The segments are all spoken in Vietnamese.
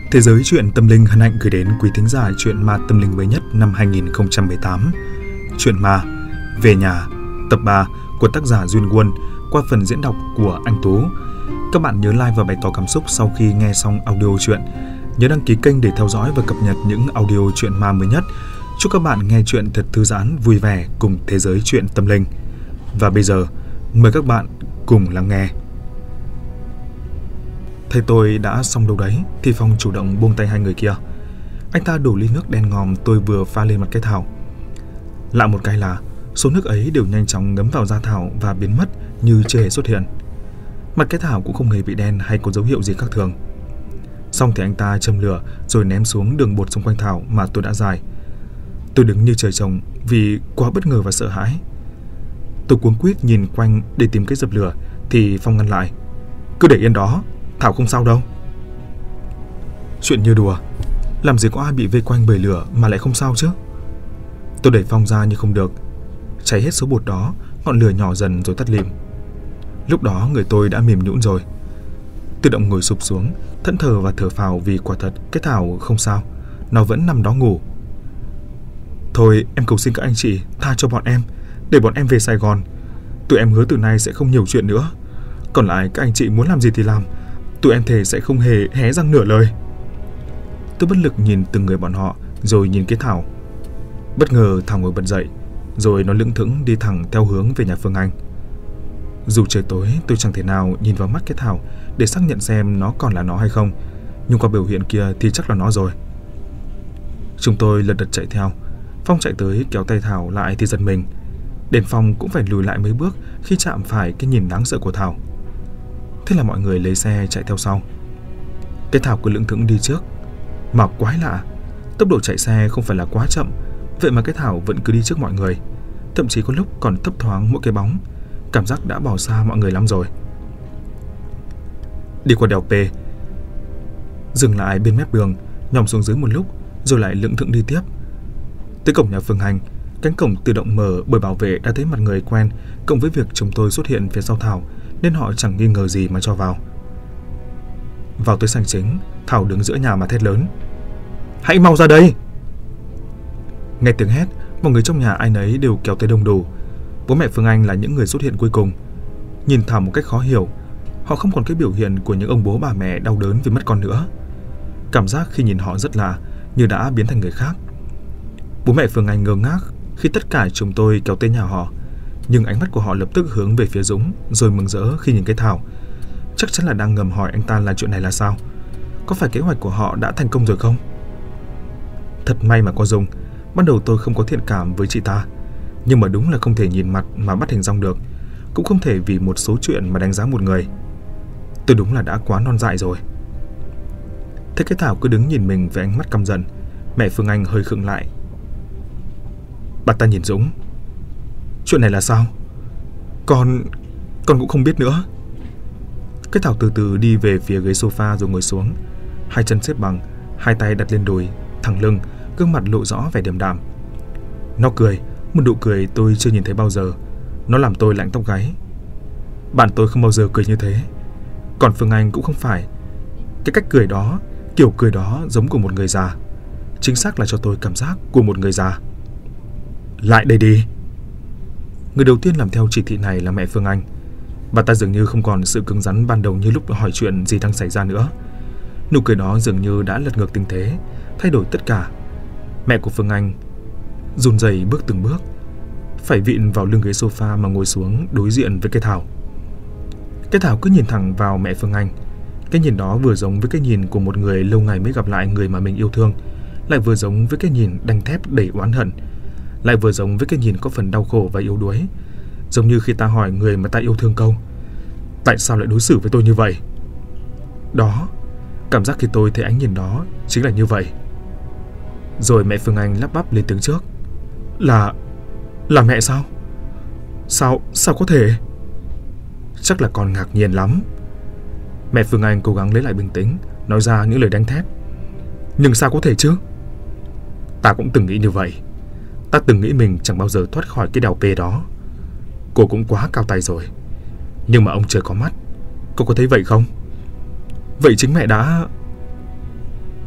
Thế giới truyện tâm linh hân hạnh gửi đến quý thính giả truyện ma tâm linh mới nhất năm 2018. Truyện ma Về Nhà tập 3 của tác giả Duyên Quân qua phần diễn đọc của anh Tú. Các bạn nhớ like và bày tỏ cảm xúc sau khi nghe xong audio truyện. Nhớ đăng ký kênh để theo dõi và cập nhật những audio truyện ma mới nhất. Chúc các bạn nghe truyện thật thư giãn, vui vẻ cùng thế giới truyện tâm linh. Và bây giờ, mời các bạn cùng lắng nghe. Thấy tôi đã xong đâu đấy thì Phong chủ động buông tay hai người kia. Anh ta đổ ly nước đen ngòm tôi vừa pha lên mặt cái thảo. Lạ một cái là số nước ấy đều nhanh chóng ngấm vào da thảo và biến mất như chưa hề xuất hiện. Mặt cái thảo cũng không hề bị đen hay có dấu hiệu gì khác thường. Xong thì anh ta châm lửa rồi ném xuống đường bột xung quanh thảo mà tôi đã rải. Tôi đứng như trời trồng vì quá bất ngờ và sợ hãi. Tôi cuống quýt nhìn quanh để tìm cái dập lửa thì Phong ngăn lại. Cứ để yên đó, thảo không sao đâu. Chuyện như đùa, làm gì có ai bị vây quanh bởi lửa mà lại không sao chứ. Tôi đẩy Phong ra nhưng không được. Cháy hết số bột đó, ngọn lửa nhỏ dần rồi tắt lịm. Lúc đó người tôi đã mềm nhũn rồi. Tự động ngồi sụp xuống, thẫn thờ và thở phào vì quả thật cái thảo không sao, nó vẫn nằm đó ngủ. Thôi em cầu xin các anh chị tha cho bọn em, để bọn em về Sài Gòn. Tụi em hứa từ nay sẽ không nhiều chuyện nữa. Còn lại các anh chị muốn làm gì thì làm, tụi em thề sẽ không hề hé răng nửa lời. Tôi bất lực nhìn từng người bọn họ rồi nhìn cái thảo. Bất ngờ thảo ngồi bật dậy, rồi nó lững thững đi thẳng theo hướng về nhà Phương Anh. Dù trời tối tôi chẳng thể nào nhìn vào mắt cái thảo để xác nhận xem nó còn là nó hay không, nhưng qua biểu hiện kia thì chắc là nó rồi. Chúng tôi lật đật chạy theo. Phong chạy tới kéo tay Thảo lại thì giật mình. Đến Phong cũng phải lùi lại mấy bước khi chạm phải cái nhìn đáng sợ của Thảo. Thế là mọi người lấy xe chạy theo sau. Cái Thảo cứ lững thững đi trước. Mà quái lạ, tốc độ chạy xe không phải là quá chậm, vậy mà cái Thảo vẫn cứ đi trước mọi người. Thậm chí có lúc còn thấp thoáng mỗi cái bóng. Cảm giác đã bỏ xa mọi người lắm rồi. Đi qua đèo P, dừng lại bên mép đường, nhòm xuống dưới một lúc rồi lại lững thững đi tiếp. Tới cổng nhà Phương Anh, cánh cổng tự động mở bởi bảo vệ đã thấy mặt người quen, cộng với việc chúng tôi xuất hiện phía sau Thảo nên họ chẳng nghi ngờ gì mà cho vào. Vào tới sảnh chính, Thảo đứng giữa nhà mà thét lớn: Hãy mau ra đây! Nghe tiếng hét, mọi người trong nhà ai nấy đều kéo tới đông đủ. Bố mẹ Phương Anh là những người xuất hiện cuối cùng. Nhìn Thảo một cách khó hiểu, họ không còn cái biểu hiện của những ông bố bà mẹ đau đớn vì mất con nữa. Cảm giác khi nhìn họ rất lạ, như đã biến thành người khác. Bố mẹ Phương Anh ngơ ngác khi tất cả chúng tôi kéo tới nhà họ, nhưng ánh mắt của họ lập tức hướng về phía Dũng rồi mừng rỡ khi nhìn cái Thảo. Chắc chắn là đang ngầm hỏi anh ta là chuyện này là sao. Có phải kế hoạch của họ đã thành công rồi không? Thật may mà có Dung. Ban đầu tôi không có thiện cảm với chị ta, nhưng mà đúng là không thể nhìn mặt mà bắt hình dong được. Cũng không thể vì một số chuyện mà đánh giá một người. Tôi đúng là đã quá non dại rồi. Thế cái Thảo cứ đứng nhìn mình với ánh mắt căm giận. Mẹ Phương Anh hơi khựng lại. Bà ta nhìn Dũng. Chuyện này là sao? Con cũng không biết nữa. Cái Thảo từ từ đi về phía ghế sofa rồi ngồi xuống. Hai chân xếp bằng, hai tay đặt lên đùi, thẳng lưng, gương mặt lộ rõ vẻ điềm đạm. Nó cười, một nụ cười tôi chưa nhìn thấy bao giờ. Nó làm tôi lạnh tóc gáy. Bạn tôi không bao giờ cười như thế. Còn Phương Anh cũng không phải. Cái cách cười đó, kiểu cười đó giống của một người già. Chính xác là cho tôi cảm giác của một người già. Lại đây đi. Người đầu tiên làm theo chỉ thị này là mẹ Phương Anh. Bà ta dường như không còn sự cứng rắn ban đầu như lúc hỏi chuyện gì đang xảy ra nữa. Nụ cười đó dường như đã lật ngược tình thế, thay đổi tất cả. Mẹ của Phương Anh run rẩy bước từng bước, phải vịn vào lưng ghế sofa mà ngồi xuống đối diện với cái Thảo. Cái Thảo cứ nhìn thẳng vào mẹ Phương Anh. Cái nhìn đó vừa giống với cái nhìn của một người lâu ngày mới gặp lại người mà mình yêu thương, lại vừa giống với cái nhìn đanh thép đầy oán hận, lại vừa giống với cái nhìn có phần đau khổ và yếu đuối. Giống như khi ta hỏi người mà ta yêu thương câu: Tại sao lại đối xử với tôi như vậy? Đó, cảm giác khi tôi thấy ánh nhìn đó chính là như vậy. Rồi mẹ Phương Anh lắp bắp lên tiếng trước: Là mẹ sao? Sao có thể? Chắc là con ngạc nhiên lắm. Mẹ Phương Anh cố gắng lấy lại bình tĩnh, nói ra những lời đanh thép. Nhưng sao có thể chứ? Ta cũng từng nghĩ như vậy. Ta từng nghĩ mình chẳng bao giờ thoát khỏi cái đèo P đó. Cô cũng quá cao tay rồi. Nhưng mà ông trời có mắt. Cô có thấy vậy không? Vậy chính mẹ đã...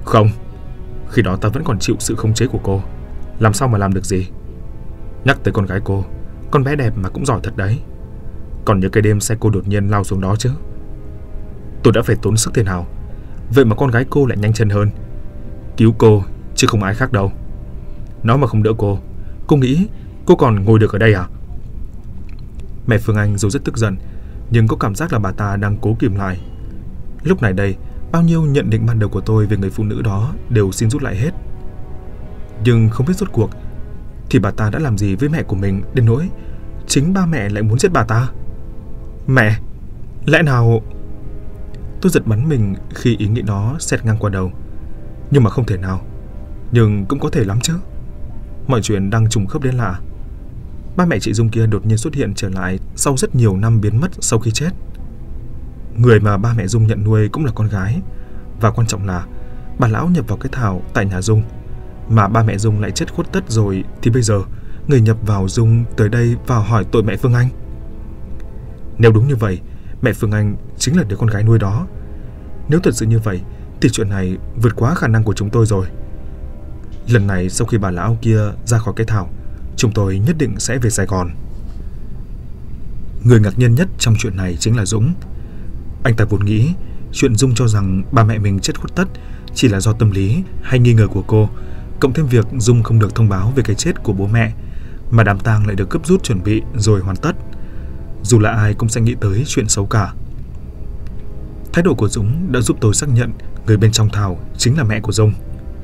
Không, khi đó ta vẫn còn chịu sự khống chế của cô, làm sao mà làm được gì. Nhắc tới con gái cô, con bé đẹp mà cũng giỏi thật đấy. Còn nhớ cái đêm xe cô đột nhiên lao xuống đó chứ. Tôi đã phải tốn sức thế nào, vậy mà con gái cô lại nhanh chân hơn, cứu cô chứ không ai khác đâu. Nó mà không đỡ cô nghĩ cô còn ngồi được ở đây à? Mẹ Phương Anh dù rất tức giận, nhưng có cảm giác là bà ta đang cố kìm lại. Lúc này đây, bao nhiêu nhận định ban đầu của tôi về người phụ nữ đó đều xin rút lại hết. Nhưng không biết rốt cuộc thì bà ta đã làm gì với mẹ của mình đến nỗi chính ba mẹ lại muốn giết bà ta. Mẹ, lẽ nào... Tôi giật bắn mình khi ý nghĩ đó xẹt ngang qua đầu. Nhưng mà không thể nào. Nhưng cũng có thể lắm chứ. Mọi chuyện đang trùng khớp đến lạ. Ba mẹ chị Dung kia đột nhiên xuất hiện trở lại sau rất nhiều năm biến mất sau khi chết. Người mà ba mẹ Dung nhận nuôi cũng là con gái. Và quan trọng là bà lão nhập vào cái thảo tại nhà Dung, mà ba mẹ Dung lại chết khuất tất rồi, thì bây giờ người nhập vào Dung tới đây vào hỏi tội mẹ Phương Anh. Nếu đúng như vậy, mẹ Phương Anh chính là đứa con gái nuôi đó. Nếu thật sự như vậy thì chuyện này vượt quá khả năng của chúng tôi rồi. Lần này sau khi bà lão kia ra khỏi cái thảo, chúng tôi nhất định sẽ về Sài Gòn. Người ngạc nhiên nhất trong chuyện này chính là Dũng. Anh ta vốn nghĩ chuyện Dung cho rằng ba mẹ mình chết khuất tất chỉ là do tâm lý hay nghi ngờ của cô, cộng thêm việc Dung không được thông báo về cái chết của bố mẹ, mà đám tang lại được gấp rút chuẩn bị rồi hoàn tất. Dù là ai cũng sẽ nghĩ tới chuyện xấu cả. Thái độ của Dũng đã giúp tôi xác nhận người bên trong thảo chính là mẹ của Dung.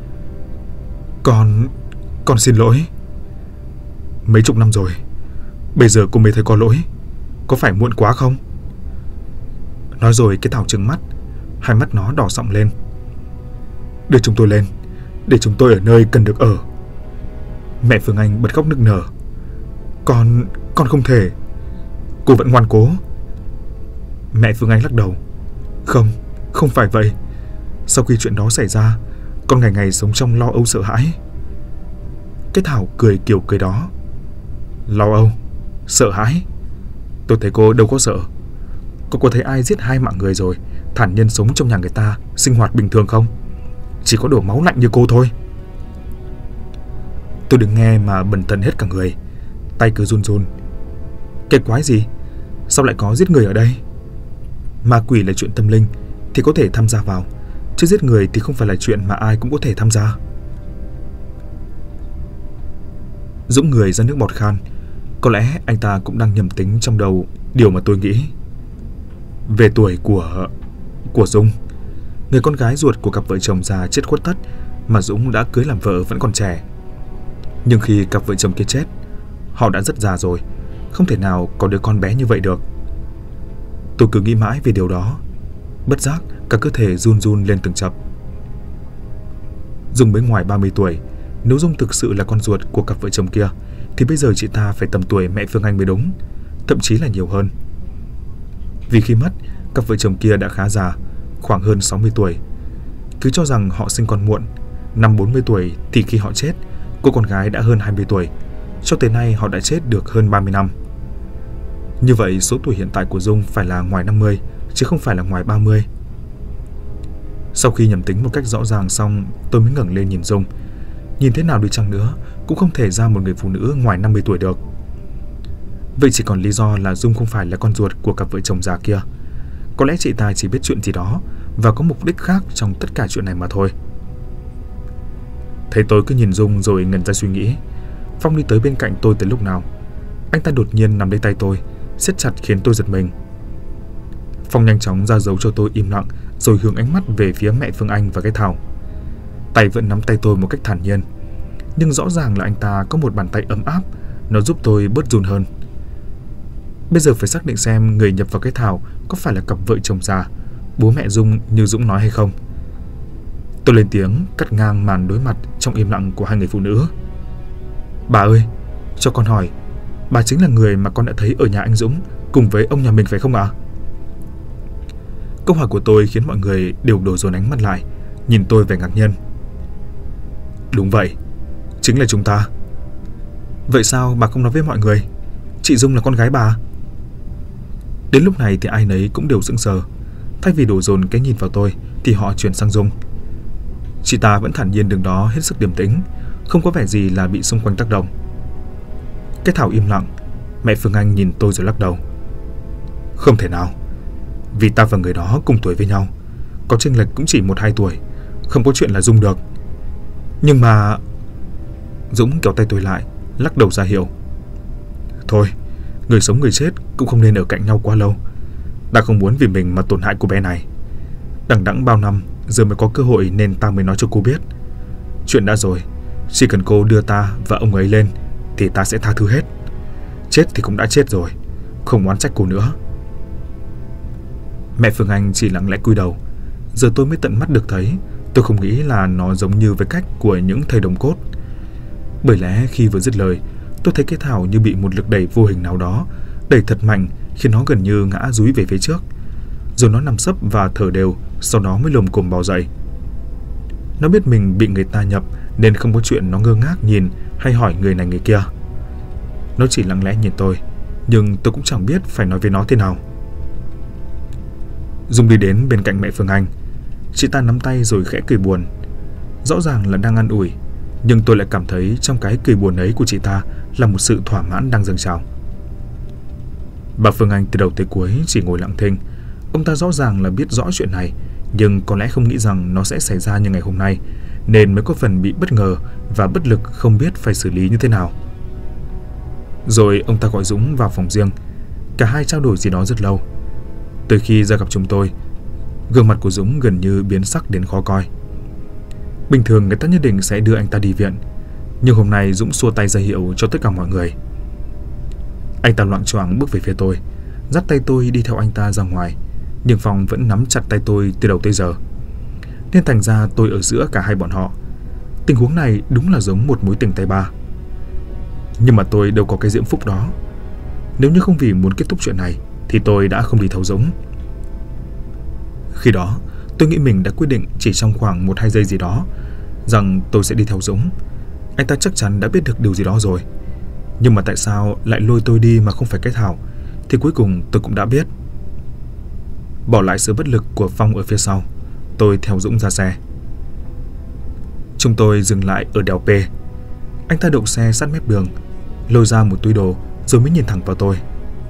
Con xin lỗi. Mấy chục năm rồi, bây giờ cô mới thấy có lỗi, có phải muộn quá không? Nói rồi cái thảo trừng mắt, hai mắt nó đỏ sọng lên. Đưa chúng tôi lên, để chúng tôi ở nơi cần được ở. Mẹ Phương Anh bật khóc nức nở. Con không thể. Cô vẫn ngoan cố. Mẹ Phương Anh lắc đầu. Không phải vậy. Sau khi chuyện đó xảy ra, con ngày ngày sống trong lo âu sợ hãi. Cái thảo cười kiểu cười đó. Lo âu, sợ hãi? Tôi thấy cô đâu có sợ. Cô có thấy ai giết 2 mạng người rồi thản nhiên sống trong nhà người ta, sinh hoạt bình thường không? Chỉ có đổ máu lạnh như cô thôi. Tôi đứng nghe mà bần thần hết cả người, tay cứ run run. Cái quái gì? Sao lại có giết người ở đây? Ma quỷ là chuyện tâm linh thì có thể tham gia vào, chứ giết người thì không phải là chuyện mà ai cũng có thể tham gia. Dũng người ra nước bọt khan. Có lẽ anh ta cũng đang nhầm tính trong đầu điều mà tôi nghĩ. Về tuổi của Dung, người con gái ruột của cặp vợ chồng già chết khuất tất mà Dũng đã cưới làm vợ vẫn còn trẻ. Nhưng khi cặp vợ chồng kia chết, họ đã rất già rồi, không thể nào có đứa con bé như vậy được. Tôi cứ nghĩ mãi về điều đó, bất giác cả cơ thể run run lên từng chập. Dung mới ngoài 30 tuổi, nếu Dung thực sự là con ruột của cặp vợ chồng kia thì bây giờ chị ta phải tầm tuổi mẹ Phương Anh mới đúng, thậm chí là nhiều hơn. Vì khi mất, cặp vợ chồng kia đã khá già, khoảng hơn 60 tuổi. Cứ cho rằng họ sinh con muộn, năm 40 tuổi thì khi họ chết, cô con gái đã hơn 20 tuổi. Cho tới nay họ đã chết được hơn 30 năm. Như vậy số tuổi hiện tại của Dung phải là ngoài 50, chứ không phải là ngoài 30. Sau khi nhẩm tính một cách rõ ràng xong, tôi mới ngẩng lên nhìn Dung. Nhìn thế nào đi chăng nữa cũng không thể ra một người phụ nữ ngoài 50 tuổi được. Vậy chỉ còn lý do là Dung không phải là con ruột của cặp vợ chồng già kia. Có lẽ chị ta chỉ biết chuyện gì đó và có mục đích khác trong tất cả chuyện này mà thôi. Thấy tôi cứ nhìn Dung rồi ngẩn ra suy nghĩ, Phong đi tới bên cạnh tôi từ lúc nào. Anh ta đột nhiên nắm lấy tay tôi, siết chặt khiến tôi giật mình. Phong nhanh chóng ra dấu cho tôi im lặng, rồi hướng ánh mắt về phía mẹ Phương Anh và cái thảo. Tay vẫn nắm tay tôi một cách thản nhiên, nhưng rõ ràng là anh ta có một bàn tay ấm áp, nó giúp tôi bớt run hơn. Bây giờ phải xác định xem người nhập vào cái thảo có phải là cặp vợ chồng già, bố mẹ Dung như Dũng nói hay không. Tôi lên tiếng cắt ngang màn đối mặt trong im lặng của hai người phụ nữ. Bà ơi, cho con hỏi, bà chính là người mà con đã thấy ở nhà anh Dũng cùng với ông nhà mình phải không ạ? Câu hỏi của tôi khiến mọi người đều đổ dồn ánh mắt lại, nhìn tôi vẻ ngạc nhiên. Đúng vậy, chính là chúng ta. Vậy sao bà không nói với mọi người chị Dung là con gái bà? Đến lúc này thì ai nấy cũng đều sững sờ. Thay vì đổ dồn cái nhìn vào tôi thì họ chuyển sang Dung. Chị ta vẫn thản nhiên đứng đó hết sức điềm tĩnh, không có vẻ gì là bị xung quanh tác động. Cái Thảo im lặng. Mẹ Phương Anh nhìn tôi rồi lắc đầu. Không thể nào, vì ta và người đó cùng tuổi với nhau, có chênh lệch cũng chỉ 1-2 tuổi, không có chuyện là Dung được. Nhưng mà... Dũng kéo tay tôi lại, lắc đầu ra hiệu. Thôi, người sống người chết cũng không nên ở cạnh nhau quá lâu. Ta không muốn vì mình mà tổn hại cô bé này. Đằng đẵng bao năm, giờ mới có cơ hội nên ta mới nói cho cô biết. Chuyện đã rồi, chỉ cần cô đưa ta và ông ấy lên thì ta sẽ tha thứ hết. Chết thì cũng đã chết rồi, không oán trách cô nữa. Mẹ Phương Anh chỉ lặng lẽ cúi đầu. Giờ tôi mới tận mắt được thấy. Tôi không nghĩ là nó giống như với cách của những thầy đồng cốt. Bởi lẽ khi vừa dứt lời, tôi thấy cái Thảo như bị một lực đẩy vô hình nào đó đẩy thật mạnh, khiến nó gần như ngã dúi về phía trước. Rồi nó nằm sấp và thở đều, sau đó mới lồm cồm bò dậy. Nó biết mình bị người ta nhập nên không có chuyện nó ngơ ngác nhìn hay hỏi người này người kia. Nó chỉ lặng lẽ nhìn tôi, nhưng tôi cũng chẳng biết phải nói với nó thế nào. Dung đi đến bên cạnh mẹ Phương Anh. Chị ta nắm tay rồi khẽ cười buồn. Rõ ràng là đang an ủi, nhưng tôi lại cảm thấy trong cái cười buồn ấy của chị ta là một sự thỏa mãn đang dâng trào. Bà Phương Anh từ đầu tới cuối chỉ ngồi lặng thinh. Ông ta rõ ràng là biết rõ chuyện này, nhưng có lẽ không nghĩ rằng nó sẽ xảy ra như ngày hôm nay, nên mới có phần bị bất ngờ và bất lực không biết phải xử lý như thế nào. Rồi ông ta gọi Dũng vào phòng riêng. Cả hai trao đổi gì đó rất lâu. Từ khi ra gặp chúng tôi, gương mặt của Dũng gần như biến sắc đến khó coi. Bình thường người ta nhất định sẽ đưa anh ta đi viện, nhưng hôm nay Dũng xua tay ra hiệu cho tất cả mọi người. Anh ta loạng choạng bước về phía tôi, dắt tay tôi đi theo anh ta ra ngoài, nhưng Phong vẫn nắm chặt tay tôi từ đầu tới giờ. Nên thành ra tôi ở giữa cả hai bọn họ. Tình huống này đúng là giống một mối tình tay ba. Nhưng mà tôi đâu có cái diễm phúc đó. Nếu như không vì muốn kết thúc chuyện này thì tôi đã không đi theo Dũng. Khi đó tôi nghĩ mình đã quyết định chỉ trong khoảng 1-2 giây gì đó rằng tôi sẽ đi theo Dũng. Anh ta chắc chắn đã biết được điều gì đó rồi. Nhưng mà tại sao lại lôi tôi đi mà không phải cái Thảo thì cuối cùng tôi cũng đã biết. Bỏ lại sự bất lực của Phong ở phía sau, tôi theo Dũng ra xe. Chúng tôi dừng lại ở đèo P. Anh ta đậu xe sát mép đường, lôi ra một túi đồ rồi mới nhìn thẳng vào tôi.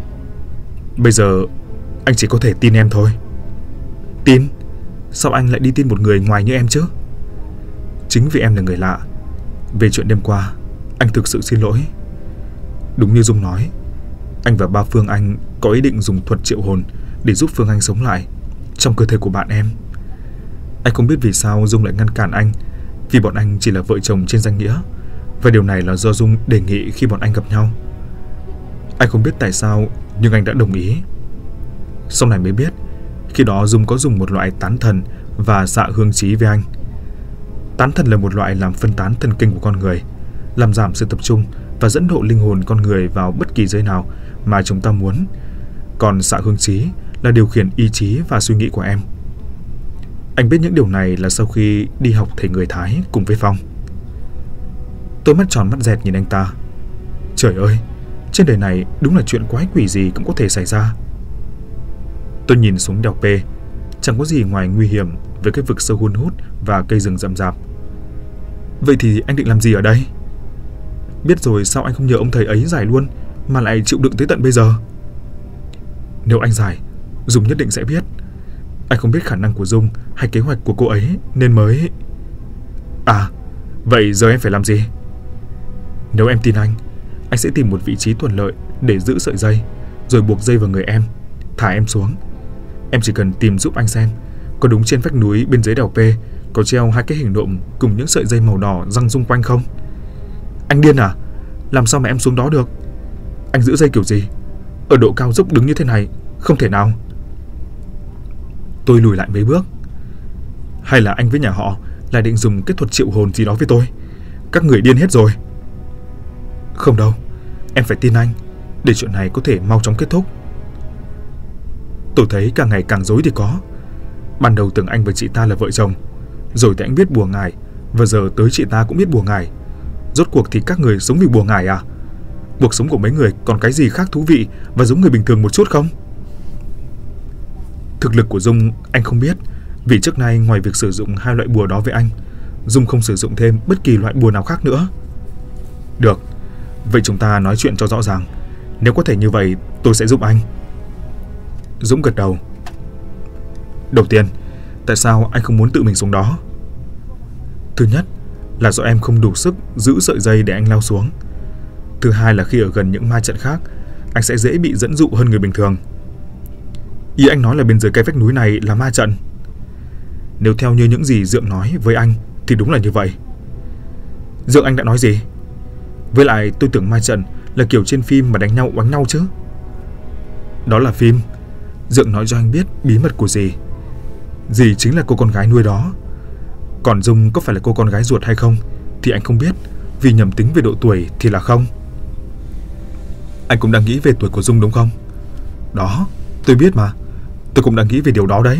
Bây giờ anh chỉ có thể tin em thôi. Tin? Sao anh lại đi tin một người ngoài như em chứ? Chính vì em là người lạ. Về chuyện đêm qua, anh thực sự xin lỗi. Đúng như Dung nói, anh và ba Phương Anh có ý định dùng thuật triệu hồn để giúp Phương Anh sống lại trong cơ thể của bạn em. Anh không biết vì sao Dung lại ngăn cản anh, vì bọn anh chỉ là vợ chồng trên danh nghĩa, và điều này là do Dung đề nghị khi bọn anh gặp nhau. Anh không biết tại sao, nhưng anh đã đồng ý. Sau này mới biết, khi đó Dung có dùng một loại tán thần và xạ hương trí với anh. Tán thần là một loại làm phân tán thần kinh của con người, làm giảm sự tập trung và dẫn độ linh hồn con người vào bất kỳ giới nào mà chúng ta muốn. Còn xạ hương trí là điều khiển ý chí và suy nghĩ của em. Anh biết những điều này là sau khi đi học thầy người Thái cùng với Phong. Tôi mắt tròn mắt dẹt nhìn anh ta. Trời ơi, trên đời này đúng là chuyện quái quỷ gì cũng có thể xảy ra. Tôi nhìn xuống đèo P, chẳng có gì ngoài nguy hiểm với cái vực sâu hun hút và cây rừng rậm rạp. Vậy thì anh định làm gì ở đây? Biết rồi sao anh không nhờ ông thầy ấy giải luôn mà lại chịu đựng tới tận bây giờ? Nếu anh giải, Dung nhất định sẽ biết. Anh không biết khả năng của Dung hay kế hoạch của cô ấy nên mới... À, vậy giờ em phải làm gì? Nếu em tin anh sẽ tìm một vị trí thuận lợi để giữ sợi dây, rồi buộc dây vào người em, thả em xuống. Em chỉ cần tìm giúp anh xem có đúng trên vách núi bên dưới đèo P có treo 2 cái hình nộm cùng những sợi dây màu đỏ giăng xung quanh không? Anh điên à? Làm sao mà em xuống đó được? Anh giữ dây kiểu gì? Ở độ cao dốc đứng như thế này, không thể nào. Tôi lùi lại mấy bước. Hay là anh với nhà họ lại định dùng cái thuật triệu hồn gì đó với tôi? Các người điên hết rồi. Không đâu, em phải tin anh, để chuyện này có thể mau chóng kết thúc. Tôi thấy càng ngày càng rối thì có. Ban đầu tưởng anh và chị ta là vợ chồng, rồi thì anh biết bùa ngải, và giờ tới chị ta cũng biết bùa ngải. Rốt cuộc thì các người sống vì bùa ngải à? Cuộc sống của mấy người còn cái gì khác thú vị và giống người bình thường một chút không? Thực lực của Dung anh không biết, vì trước nay ngoài việc sử dụng 2 loại bùa đó với anh, Dung không sử dụng thêm bất kỳ loại bùa nào khác nữa. Được, vậy chúng ta nói chuyện cho rõ ràng. Nếu có thể như vậy, tôi sẽ giúp anh. Dũng gật đầu. Đầu tiên, tại sao anh không muốn tự mình xuống đó? Thứ nhất là do em không đủ sức giữ sợi dây để anh leo xuống. Thứ hai là khi ở gần những ma trận khác, anh sẽ dễ bị dẫn dụ hơn người bình thường. Ý anh nói là bên dưới cái vách núi này là ma trận? Nếu theo như những gì Dượng nói với anh thì đúng là như vậy. Dượng anh đã nói gì? Với lại tôi tưởng ma trận là kiểu trên phim mà đánh nhau oánh nhau chứ. Đó là phim. Dượng nói cho anh biết bí mật của dì. Dì chính là cô con gái nuôi đó. Còn Dung có phải là cô con gái ruột hay không thì anh không biết, vì nhầm tính về độ tuổi thì là không. Anh cũng đang nghĩ về tuổi của Dung đúng không? Đó, tôi biết mà. Tôi cũng đang nghĩ về điều đó đấy.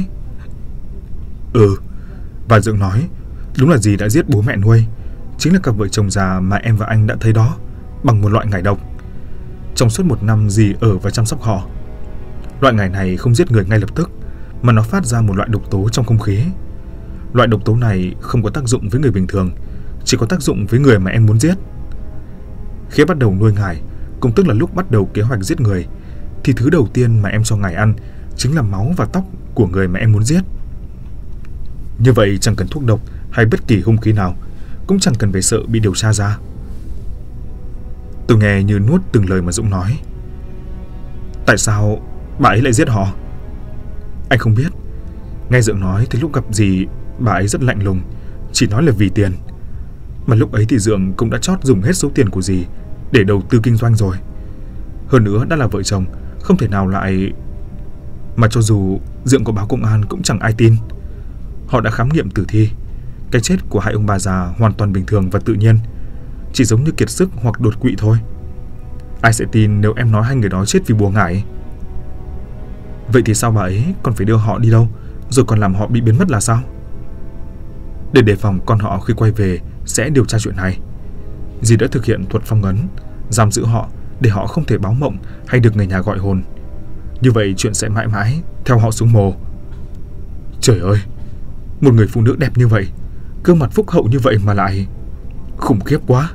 Và Dượng nói đúng là dì đã giết bố mẹ nuôi, chính là cặp vợ chồng già mà em và anh đã thấy đó, bằng một loại ngải độc. Trong suốt 1 năm dì ở và chăm sóc họ. Loại ngải này không giết người ngay lập tức, mà nó phát ra một loại độc tố trong không khí. Loại độc tố này không có tác dụng với người bình thường, chỉ có tác dụng với người mà em muốn giết. Khi bắt đầu nuôi ngải, cũng tức là lúc bắt đầu kế hoạch giết người, thì thứ đầu tiên mà em cho ngải ăn chính là máu và tóc của người mà em muốn giết. Như vậy chẳng cần thuốc độc hay bất kỳ hung khí nào, cũng chẳng cần phải sợ bị điều tra ra. Tôi nghe như nuốt từng lời mà Dũng nói. Tại sao bà ấy lại giết họ? Anh không biết. Nghe Dượng nói thì lúc gặp dì, bà ấy rất lạnh lùng, chỉ nói là vì tiền. Mà lúc ấy thì Dượng cũng đã chót dùng hết số tiền của dì để đầu tư kinh doanh rồi. Hơn nữa đã là vợ chồng, không thể nào lại... Mà cho dù Dượng có báo công an cũng chẳng ai tin. Họ đã khám nghiệm tử thi. Cái chết của hai ông bà già hoàn toàn bình thường và tự nhiên, chỉ giống như kiệt sức hoặc đột quỵ thôi. Ai sẽ tin nếu em nói hai người đó chết vì bùa ngải? Vậy thì sao bà ấy còn phải đưa họ đi đâu, rồi còn làm họ bị biến mất là sao? Để đề phòng con họ khi quay về sẽ điều tra chuyện này, dì đã thực hiện thuật phong ấn, giam giữ họ để họ không thể báo mộng hay được người nhà gọi hồn. Như vậy chuyện sẽ mãi mãi theo họ xuống mồ. Trời ơi, một người phụ nữ đẹp như vậy, gương mặt phúc hậu như vậy mà lại... khủng khiếp quá.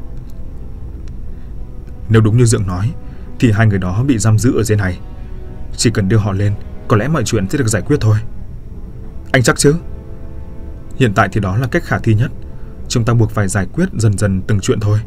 Nếu đúng như Dượng nói thì hai người đó bị giam giữ ở dưới này. Chỉ cần đưa họ lên, có lẽ mọi chuyện sẽ được giải quyết thôi. Anh chắc chứ? Hiện tại thì đó là cách khả thi nhất. Chúng ta buộc phải giải quyết dần dần từng chuyện thôi.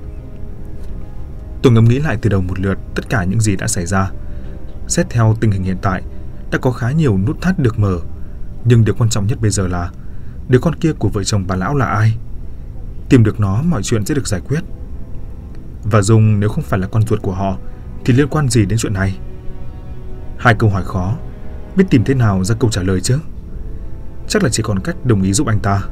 Tôi ngẫm nghĩ lại từ đầu một lượt tất cả những gì đã xảy ra. Xét theo tình hình hiện tại, đã có khá nhiều nút thắt được mở. Nhưng điều quan trọng nhất bây giờ là đứa con kia của vợ chồng bà lão là ai? Tìm được nó, mọi chuyện sẽ được giải quyết. Và Dung nếu không phải là con ruột của họ thì liên quan gì đến chuyện này? Hai câu hỏi khó, biết tìm thế nào ra câu trả lời chứ? Chắc là chỉ còn cách đồng ý giúp anh ta.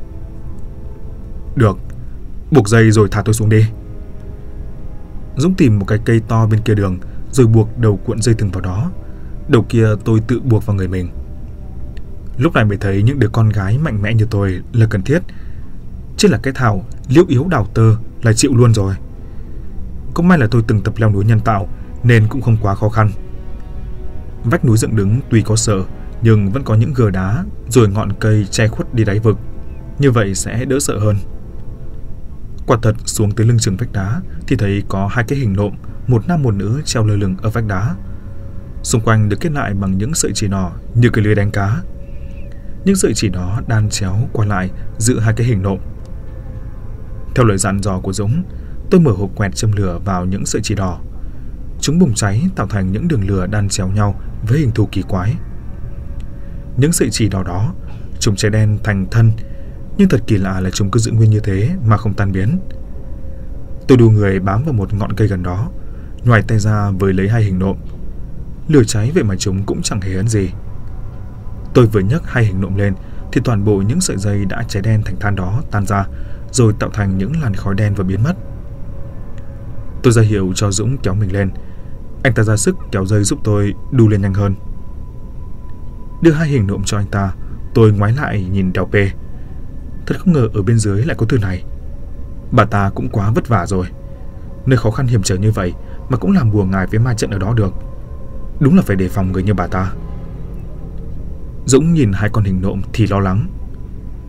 Được, buộc dây rồi thả tôi xuống đi. Dũng tìm một cái cây to bên kia đường, rồi buộc đầu cuộn dây thừng vào đó. Đầu kia tôi tự buộc vào người mình. Lúc này mới thấy những đứa con gái mạnh mẽ như tôi là cần thiết. Chứ là cái thảo liễu yếu đào tơ là chịu luôn rồi. Cũng may là tôi từng tập leo núi nhân tạo nên cũng không quá khó khăn. Vách núi dựng đứng tuy có sợ, nhưng vẫn có những gờ đá rồi ngọn cây che khuất đi đáy vực. Như vậy sẽ đỡ sợ hơn. Quả thật xuống tới lưng chừng vách đá thì thấy có hai cái hình nộm, một nam một nữ treo lơ lửng ở vách đá. Xung quanh được kết lại bằng những sợi chỉ đỏ như cái lưới đánh cá. Những sợi chỉ đó đan chéo qua lại giữa hai cái hình nộm. Theo lời dặn dò của Dũng, tôi mở hộp quẹt châm lửa vào những sợi chỉ đỏ. Chúng bùng cháy tạo thành những đường lửa đan chéo nhau với hình thù kỳ quái. Những sợi chỉ đỏ đó, chúng cháy đen thành thân, nhưng thật kỳ lạ là chúng cứ giữ nguyên như thế mà không tan biến. Tôi đu người bám vào một ngọn cây gần đó, nhoài tay ra với lấy hai hình nộm. Lửa cháy vậy mà chúng cũng chẳng hề ấn gì. Tôi vừa nhấc hai hình nộm lên thì toàn bộ những sợi dây đã cháy đen thành than đó tan ra, rồi tạo thành những làn khói đen và biến mất. Tôi ra hiệu cho Dũng kéo mình lên. Anh ta ra sức kéo dây giúp tôi đu lên nhanh hơn. Đưa hai hình nộm cho anh ta, tôi ngoái lại nhìn đèo P. Thật không ngờ ở bên dưới lại có thứ này. Bà ta cũng quá vất vả rồi. Nơi khó khăn hiểm trở như vậy mà cũng làm bùa ngải với ma trận ở đó được. Đúng là phải đề phòng người như bà ta. Dũng nhìn hai con hình nộm thì lo lắng.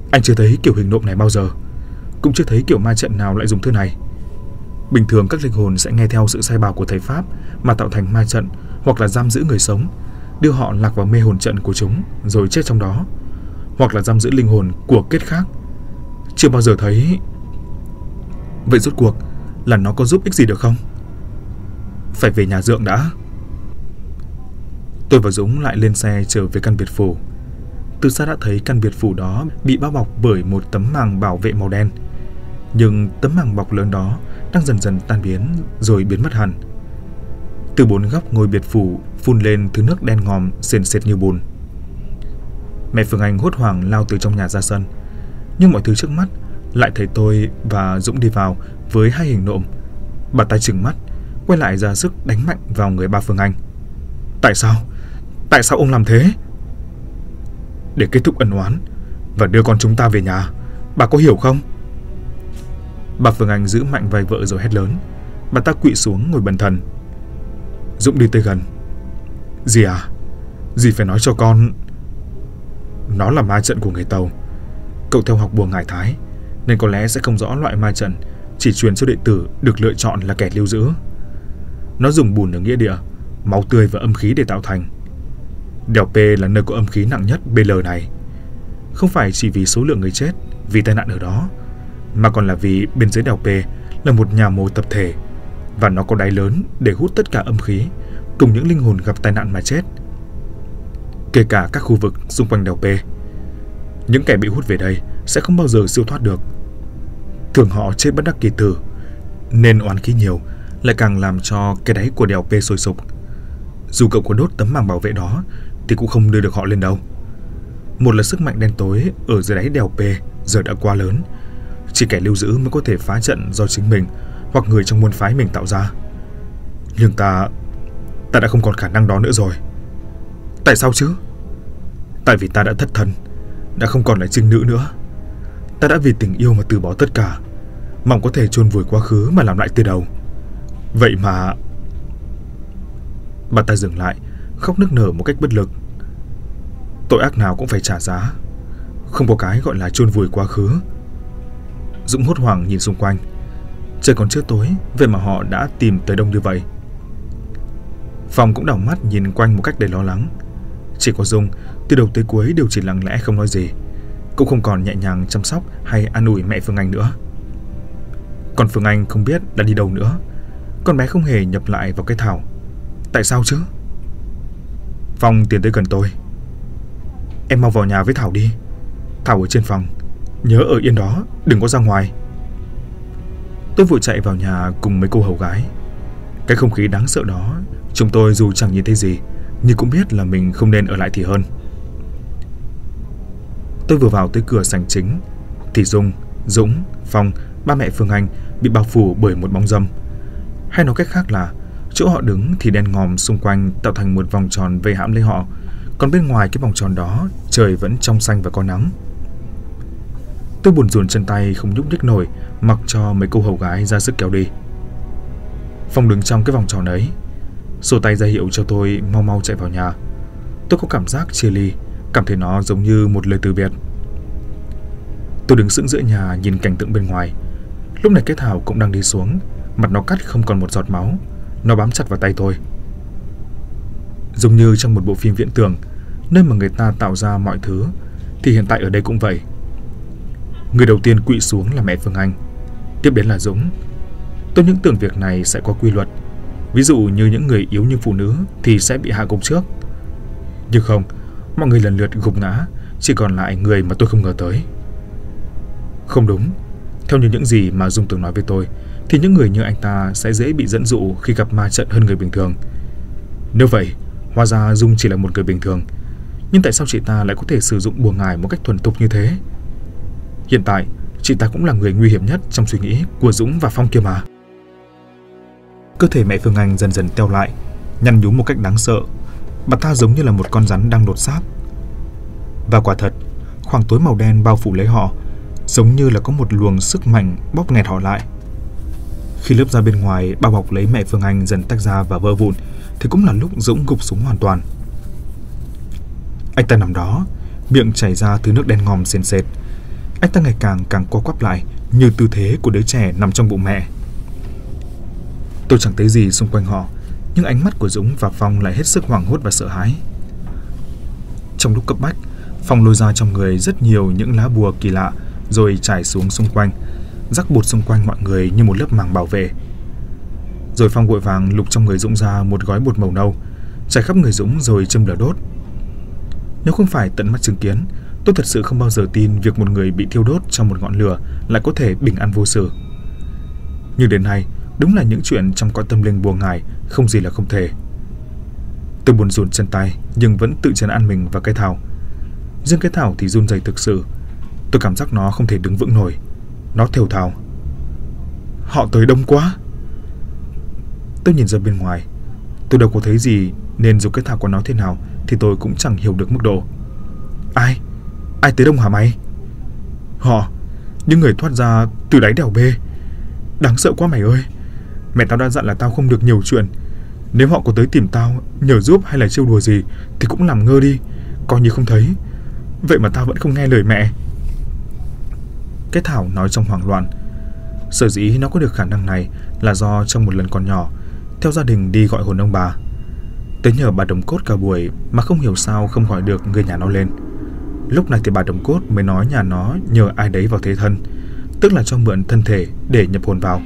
Anh chưa thấy kiểu hình nộm này bao giờ, cũng chưa thấy kiểu ma trận nào lại dùng thứ này. Bình thường các linh hồn sẽ nghe theo sự sai bảo của thầy Pháp mà tạo thành ma trận, hoặc là giam giữ người sống, đưa họ lạc vào mê hồn trận của chúng rồi chết trong đó, hoặc là giam giữ linh hồn của kết khác. Chưa bao giờ thấy. Vậy rốt cuộc là nó có giúp ích gì được không? Phải về nhà Dượng đã. Tôi và Dũng lại lên xe trở về căn biệt phủ. Từ xa đã thấy căn biệt phủ đó bị bao bọc bởi một tấm màng bảo vệ màu đen. Nhưng tấm màng bọc lớn đó đang dần dần tan biến rồi biến mất hẳn. Từ bốn góc ngôi biệt phủ phun lên thứ nước đen ngòm sền sệt như bùn. Mẹ Phương Anh hốt hoảng lao từ trong nhà ra sân, nhưng mọi thứ trước mắt lại thấy tôi và Dũng đi vào với hai hình nộm. Bà ta trừng mắt, quay lại ra sức đánh mạnh vào người ba Phương Anh. Tại sao? Tại sao ông làm thế? Để kết thúc ân oán và đưa con chúng ta về nhà, bà có hiểu không? Bà Phương Anh giữ mạnh vai vợ rồi hét lớn. Bà ta quỵ xuống ngồi bần thần. Dũng đi tới gần. Dì à, dì phải nói cho con. Nó là ma trận của người Tàu. Cậu theo học bùa Ngải Thái nên có lẽ sẽ không rõ loại ma trận chỉ truyền cho đệ tử được lựa chọn là kẻ lưu giữ. Nó dùng bùn ở nghĩa địa, máu tươi và âm khí để tạo thành. Đèo P là nơi có âm khí nặng nhất BL này. Không phải chỉ vì số lượng người chết vì tai nạn ở đó, mà còn là vì bên dưới đèo P là một nhà mồ tập thể, và nó có đáy lớn để hút tất cả âm khí cùng những linh hồn gặp tai nạn mà chết, kể cả các khu vực xung quanh đèo P. Những kẻ bị hút về đây sẽ không bao giờ siêu thoát được. Thường họ chết bất đắc kỳ tử, nên oán khí nhiều lại càng làm cho cái đáy của đèo P sôi sục. Dù cậu có đốt tấm màng bảo vệ đó thì cũng không đưa được họ lên đâu. Một là sức mạnh đen tối ở dưới đáy đèo P giờ đã quá lớn, chỉ kẻ lưu giữ mới có thể phá trận do chính mình hoặc người trong môn phái mình tạo ra. Nhưng ta đã không còn khả năng đó nữa rồi. Tại sao chứ? Tại vì ta đã thất thần, đã không còn là trinh nữ nữa. Ta đã vì tình yêu mà từ bỏ tất cả, mong có thể chôn vùi quá khứ mà làm lại từ đầu. Vậy mà... Bà ta dừng lại, khóc nức nở một cách bất lực. Tội ác nào cũng phải trả giá, không có cái gọi là chôn vùi quá khứ. Dũng hốt hoảng nhìn xung quanh. Trời còn chưa tối, vậy mà họ đã tìm tới đông như vậy. Phong cũng đảo mắt nhìn quanh một cách đầy lo lắng. Chỉ có Dung từ đầu tới cuối đều chỉ lặng lẽ không nói gì, cũng không còn nhẹ nhàng chăm sóc hay an ủi mẹ Phương Anh nữa. Còn Phương Anh không biết đã đi đâu nữa. Con bé không hề nhập lại vào cái Thảo. Tại sao chứ? Phong tiến tới gần tôi. Em mau vào nhà với Thảo đi. Thảo ở trên phòng, nhớ ở yên đó, đừng có ra ngoài. Tôi vội chạy vào nhà cùng mấy cô hầu gái. Cái không khí đáng sợ đó, chúng tôi dù chẳng nhìn thấy gì nhưng cũng biết là mình không nên ở lại thì hơn. Tôi vừa vào tới cửa sảnh chính thì Dung, Dũng, Phong, ba mẹ Phương Anh bị bao phủ bởi một bóng râm. Hay nói cách khác là chỗ họ đứng thì đen ngòm xung quanh tạo thành một vòng tròn vây hãm lấy họ, còn bên ngoài cái vòng tròn đó trời vẫn trong xanh và có nắng. Tôi buồn rùn chân tay không nhúc nhích nổi, mặc cho mấy cô hầu gái ra sức kéo đi. Phong đứng trong cái vòng tròn ấy, xô tay ra hiệu cho tôi mau mau chạy vào nhà. Tôi có cảm giác chia ly, cảm thấy nó giống như một lời từ biệt. Tôi đứng sững giữa nhà nhìn cảnh tượng bên ngoài. Lúc này cái Thảo cũng đang đi xuống, mặt nó cắt không còn một giọt máu. Nó bám chặt vào tay tôi, giống như trong một bộ phim viễn tưởng, nơi mà người ta tạo ra mọi thứ, thì hiện tại ở đây cũng vậy. Người đầu tiên quỵ xuống là mẹ Phương Anh, tiếp đến là Dũng. Tôi những tưởng việc này sẽ có quy luật, ví dụ như những người yếu như phụ nữ thì sẽ bị hạ gục trước. Nhưng không, mọi người lần lượt gục ngã, chỉ còn lại người mà tôi không ngờ tới. Không đúng, theo như những gì mà Dung từng nói với tôi thì những người như anh ta sẽ dễ bị dẫn dụ khi gặp ma trận hơn người bình thường. Nếu vậy, hóa ra Dung chỉ là một người bình thường. Nhưng tại sao chị ta lại có thể sử dụng bùa ngải một cách thuần thục như thế? Hiện tại, chị ta cũng là người nguy hiểm nhất trong suy nghĩ của Dũng và Phong kia mà. Cơ thể mẹ Phương Anh dần dần teo lại, nhăn nhúm một cách đáng sợ. Bà ta giống như là một con rắn đang đột xác. Và quả thật, khoảng tối màu đen bao phủ lấy họ, giống như là có một luồng sức mạnh bóp nghẹt họ lại. Khi lớp da bên ngoài bao bọc lấy mẹ Phương Anh dần tách ra và vỡ vụn, thì cũng là lúc Dũng gục xuống hoàn toàn. Anh ta nằm đó, miệng chảy ra thứ nước đen ngòm sền sệt. Anh ta ngày càng co quắp lại, như tư thế của đứa trẻ nằm trong bụng mẹ. Tôi chẳng thấy gì xung quanh họ, nhưng ánh mắt của Dũng và Phong lại hết sức hoảng hốt và sợ hãi. Trong lúc cấp bách, Phong lôi ra trong người rất nhiều những lá bùa kỳ lạ rồi trải xuống xung quanh, rắc bột xung quanh mọi người như một lớp màng bảo vệ. Rồi Phong vội vàng lục trong người Dũng ra một gói bột màu nâu, trải khắp người Dũng rồi châm lửa đốt. Nếu không phải tận mắt chứng kiến, tôi thật sự không bao giờ tin việc một người bị thiêu đốt trong một ngọn lửa lại có thể bình an vô sự. Nhưng đến nay, đúng là những chuyện trong cõi tâm linh buông ngải không gì là không thể. Tôi buồn rùn chân tay nhưng vẫn tự trấn an mình và cái Thảo. Riêng cái Thảo thì run rẩy thực sự. Tôi cảm giác nó không thể đứng vững nổi. Nó thều thào: "Họ tới đông quá." Tôi nhìn ra bên ngoài. Tôi đâu có thấy gì, nên dù cái Thảo có nói thế nào thì tôi cũng chẳng hiểu được mức độ. Ai tới đông hả mày?" "Họ, những người thoát ra từ đáy đèo bê. Đáng sợ quá mày ơi. Mẹ tao đã dặn là tao không được nhiều chuyện. Nếu họ có tới tìm tao nhờ giúp hay là trêu đùa gì thì cũng làm ngơ đi, coi như không thấy. Vậy mà tao vẫn không nghe lời mẹ." Cái Thảo nói trong hoảng loạn. Sở dĩ nó có được khả năng này là do trong một lần còn nhỏ, theo gia đình đi gọi hồn ông bà. Tới nhờ bà Đồng Cốt cả buổi mà không hiểu sao không gọi được người nhà nó lên. Lúc này thì bà Đồng Cốt mới nói nhà nó nhờ ai đấy vào thế thân, tức là cho mượn thân thể để nhập hồn vào.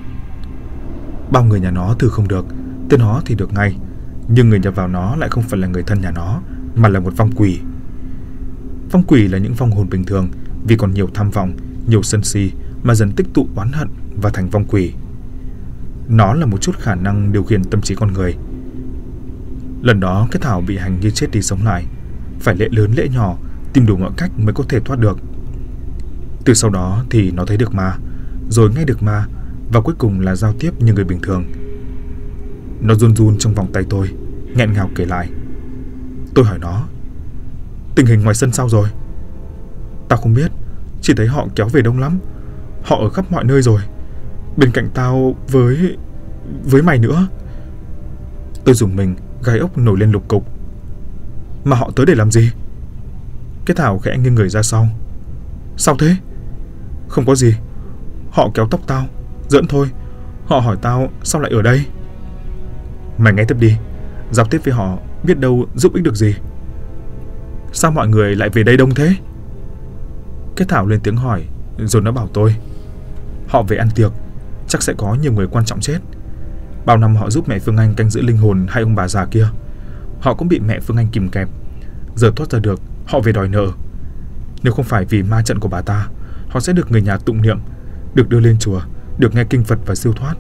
Bao người nhà nó thử không được, tới nó thì được ngay, nhưng người nhập vào nó lại không phải là người thân nhà nó, mà là một vong quỷ. Vong quỷ là những vong hồn bình thường, vì còn nhiều tham vọng, nhiều sân si mà dần tích tụ oán hận và thành vong quỷ. Nó là một chút khả năng điều khiển tâm trí con người. Lần đó cái Thảo bị hành như chết đi sống lại, phải lệ lớn lệ nhỏ, tìm đủ mọi cách mới có thể thoát được. Từ sau đó thì nó thấy được ma, rồi nghe được ma, và cuối cùng là giao tiếp như người bình thường. Nó run run trong vòng tay tôi, nghẹn ngào kể lại. Tôi hỏi nó: "Tình hình ngoài sân sao rồi?" "Tao không biết, chỉ thấy họ kéo về đông lắm. Họ ở khắp mọi nơi rồi. Bên cạnh tao với mày nữa." Tôi rùng mình, gai ốc nổi lên lục cục. "Mà họ tới để làm gì?" Cái Thảo khẽ nghiêng người ra sau. "Sao thế?" "Không có gì. Họ kéo tóc tao, giỡn thôi. Họ hỏi tao sao lại ở đây." "Mày nghe tiếp đi, giao tiếp với họ biết đâu giúp ích được gì." "Sao mọi người lại về đây đông thế?" Cái Thảo lên tiếng hỏi, rồi nó bảo tôi: "Họ về ăn tiệc, chắc sẽ có nhiều người quan trọng chết. Bao năm họ giúp mẹ Phương Anh canh giữ linh hồn hai ông bà già kia. Họ cũng bị mẹ Phương Anh kìm kẹp. Giờ thoát ra được, họ về đòi nợ. Nếu không phải vì ma trận của bà ta, họ sẽ được người nhà tụng niệm, được đưa lên chùa, được nghe kinh Phật và siêu thoát.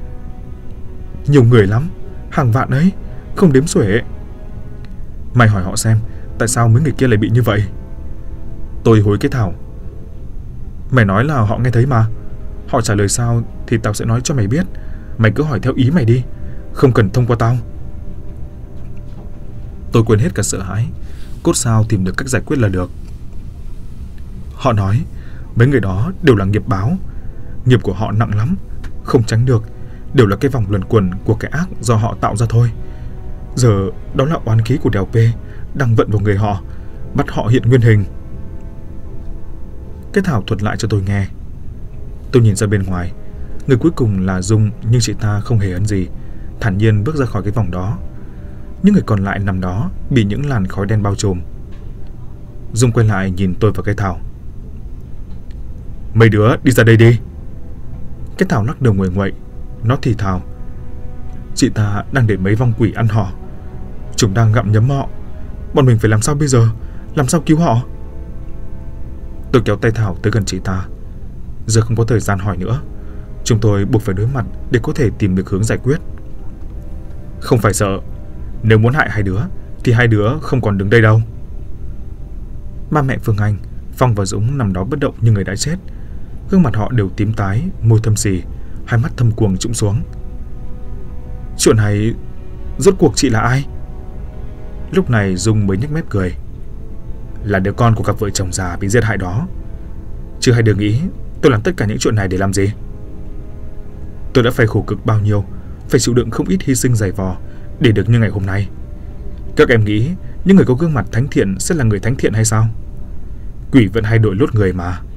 Nhiều người lắm, hàng vạn ấy, không đếm xuể. Mày hỏi họ xem, tại sao mấy người kia lại bị như vậy?" Tôi hối cái Thảo: "Mày nói là họ nghe thấy mà. Họ trả lời sao thì tao sẽ nói cho mày biết. Mày cứ hỏi theo ý mày đi, không cần thông qua tao." Tôi quên hết cả sợ hãi, cốt sao tìm được cách giải quyết là được. Họ nói mấy người đó đều là nghiệp báo. Nghiệp của họ nặng lắm, không tránh được, đều là cái vòng luẩn quẩn của cái ác do họ tạo ra thôi. Giờ đó là oán khí của đèo P đang vận vào người họ, bắt họ hiện nguyên hình." Cái Thảo thuật lại cho tôi nghe. Tôi nhìn ra bên ngoài. Người cuối cùng là Dung, nhưng chị ta không hề ấn gì, thản nhiên bước ra khỏi cái vòng đó. Những người còn lại nằm đó, bị những làn khói đen bao trùm. Dung quay lại nhìn tôi và cái Thảo: "Mấy đứa đi ra đây đi." Cái Thảo lắc đầu nguội nguậy. Nó thì thào: "Chị ta đang để mấy vong quỷ ăn họ. Chúng đang gặm nhấm họ. Bọn mình phải làm sao bây giờ? Làm sao cứu họ?" Tôi kéo tay Thảo tới gần chị ta. Giờ không có thời gian hỏi nữa. Chúng tôi buộc phải đối mặt để có thể tìm được hướng giải quyết. "Không phải sợ. Nếu muốn hại hai đứa thì hai đứa không còn đứng đây đâu." Ba mẹ Phương Anh, Phong và Dũng nằm đó bất động như người đã chết. Gương mặt họ đều tím tái, môi thâm sì, hai mắt thâm quầng trũng xuống. "Chuyện này rốt cuộc chị là ai?" Lúc này Dung mới nhếch mép cười. "Là đứa con của cặp vợ chồng già bị giết hại đó. Chứ hai đứa nghĩ tôi làm tất cả những chuyện này để làm gì? Tôi đã phải khổ cực bao nhiêu, phải chịu đựng không ít hy sinh dày vò để được như ngày hôm nay. Các em nghĩ những người có gương mặt thánh thiện sẽ là người thánh thiện hay sao? Quỷ vẫn hay đội lốt người mà.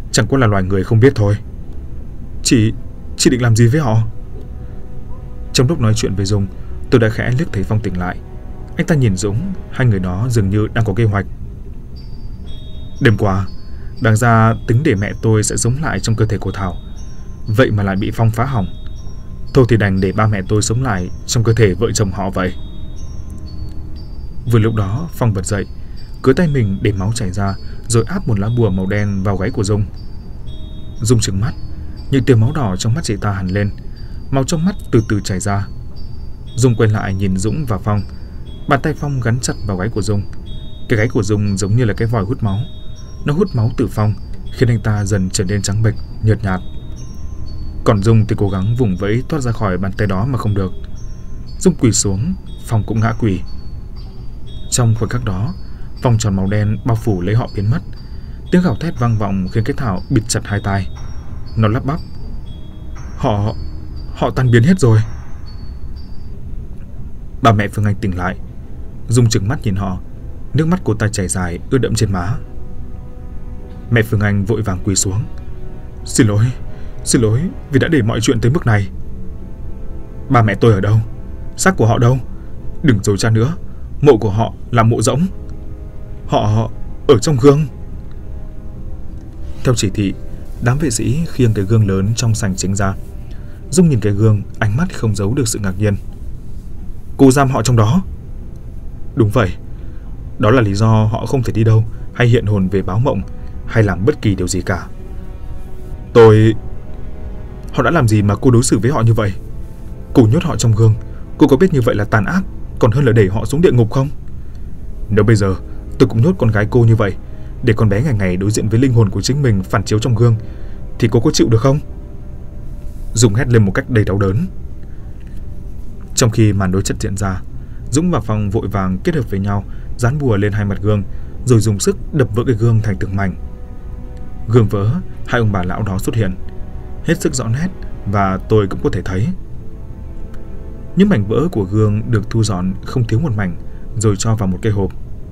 Chẳng qua là loài người không biết thôi. Chị định làm gì với họ? Trong lúc nói chuyện với Dung, tôi đã khẽ liếc thấy Phong tỉnh lại. Anh ta nhìn Dũng, hai người đó dường như đang có kế hoạch. Đêm qua, đáng ra tính để mẹ tôi sẽ sống lại trong cơ thể của Thảo, vậy mà lại bị Phong phá hỏng. Thôi thì đành để ba mẹ tôi sống lại trong cơ thể vợ chồng họ vậy. Vừa lúc đó, Phong bật dậy, cứa tay mình để máu chảy ra, rồi áp một lá bùa màu đen vào gáy của Dung. Dung trừng mắt, những tia máu đỏ trong mắt chị ta hằn lên, máu trong mắt từ từ chảy ra. Dung quay lại nhìn Dũng và Phong. Bàn tay Phong gắn chặt vào gáy của Dung. Cái gáy của Dung giống như là cái vòi hút máu. Nó hút máu từ Phong, khiến anh ta dần trở nên trắng bệch, nhợt nhạt. Còn Dung thì cố gắng vùng vẫy thoát ra khỏi bàn tay đó mà không được. Dung quỳ xuống, Phong cũng ngã quỳ. Trong khoảnh khắc đó, vòng tròn màu đen bao phủ lấy họ biến mất. Tiếng gào thét vang vọng khiến cái Thảo bịt chặt hai tai. Nó lắp bắp: Họ tan biến hết rồi. Bà mẹ Phương Anh tỉnh lại. Dung trừng mắt nhìn họ, nước mắt cô ta chảy dài ướt đẫm trên má. Mẹ Phương Anh vội vàng quỳ xuống: Xin lỗi vì đã để mọi chuyện tới mức này. Ba mẹ tôi ở đâu? Xác của họ đâu? Đừng dối cha nữa, mộ của họ là mộ rỗng. Họ ở trong gương. Theo chỉ thị, đám vệ sĩ khiêng cái gương lớn trong sảnh chính ra. Dung nhìn cái gương, ánh mắt không giấu được sự ngạc nhiên. Cô giam họ trong đó? Đúng vậy. Đó là lý do họ không thể đi đâu hay hiện hồn về báo mộng hay làm bất kỳ điều gì cả. Họ đã làm gì mà cô đối xử với họ như vậy? Cô nhốt họ trong gương, cô có biết như vậy là tàn ác còn hơn là đẩy họ xuống địa ngục không? Nếu bây giờ tôi cũng nhốt con gái cô như vậy, để con bé ngày ngày đối diện với linh hồn của chính mình phản chiếu trong gương, thì cô có chịu được không? Dung hét lên một cách đầy đau đớn. Trong khi màn đối chất diễn ra, Dũng và Phong vội vàng kết hợp với nhau, dán bùa lên hai mặt gương, rồi dùng sức đập vỡ cái gương thành từng mảnh. Gương vỡ, hai ông bà lão đó xuất hiện, hết sức rõ nét và tôi cũng có thể thấy. Những mảnh vỡ của gương được thu dọn không thiếu một mảnh, rồi cho vào một cái hộp.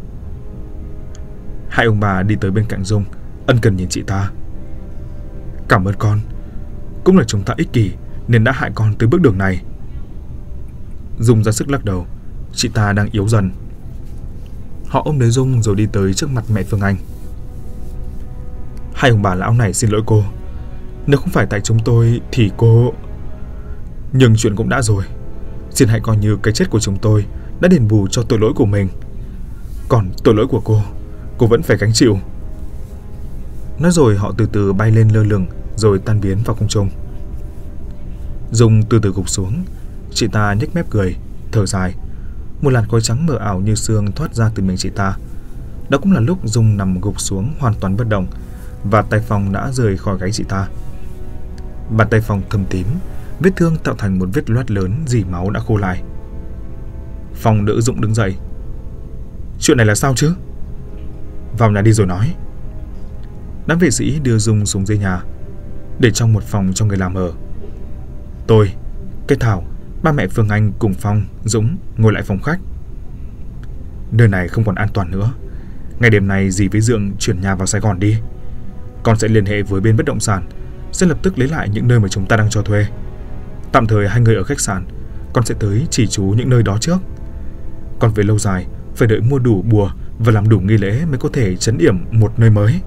Hai ông bà đi tới bên cạnh Dung, ân cần nhìn chị ta. Cảm ơn con, cũng là chúng ta ích kỷ nên đã hại con tới bước đường này. Dung ra sức lắc đầu, chị ta đang yếu dần. Họ ôm lấy Dung rồi đi tới trước mặt mẹ Phương Anh. Hai ông bà lão này xin lỗi cô. Nếu không phải tại chúng tôi thì cô... Nhưng chuyện cũng đã rồi. Xin hãy coi như cái chết của chúng tôi đã đền bù cho tội lỗi của mình. Còn tội lỗi của cô vẫn phải gánh chịu. Nói rồi họ từ từ bay lên lơ lửng, rồi tan biến vào không trung. Dung từ từ gục xuống. Chị ta nhếch mép cười, thở dài. Một làn khói trắng mờ ảo như sương thoát ra từ miệng chị ta. Đó cũng là lúc Dung nằm gục xuống hoàn toàn bất động, và tay Phong đã rời khỏi gáy chị ta. Bàn tay Phong thâm tím, vết thương tạo thành một vết loét lớn dì máu đã khô lại. Phong đỡ Dung đứng dậy. Chuyện này là sao chứ? Vào nhà đi rồi nói. Đám vệ sĩ đưa Dung xuống dưới nhà, để trong một phòng cho người làm ở. Tôi, cái Thảo, ba mẹ Phương Anh cùng Phong, Dũng ngồi lại phòng khách. Nơi này không còn an toàn nữa. Ngày đêm này dì với Dượng chuyển nhà vào Sài Gòn đi. Con sẽ liên hệ với bên bất động sản, sẽ lập tức lấy lại những nơi mà chúng ta đang cho thuê. Tạm thời hai người ở khách sạn, con sẽ tới chỉ trú những nơi đó trước. Còn về lâu dài, phải đợi mua đủ bùa và làm đủ nghi lễ mới có thể trấn yểm một nơi mới.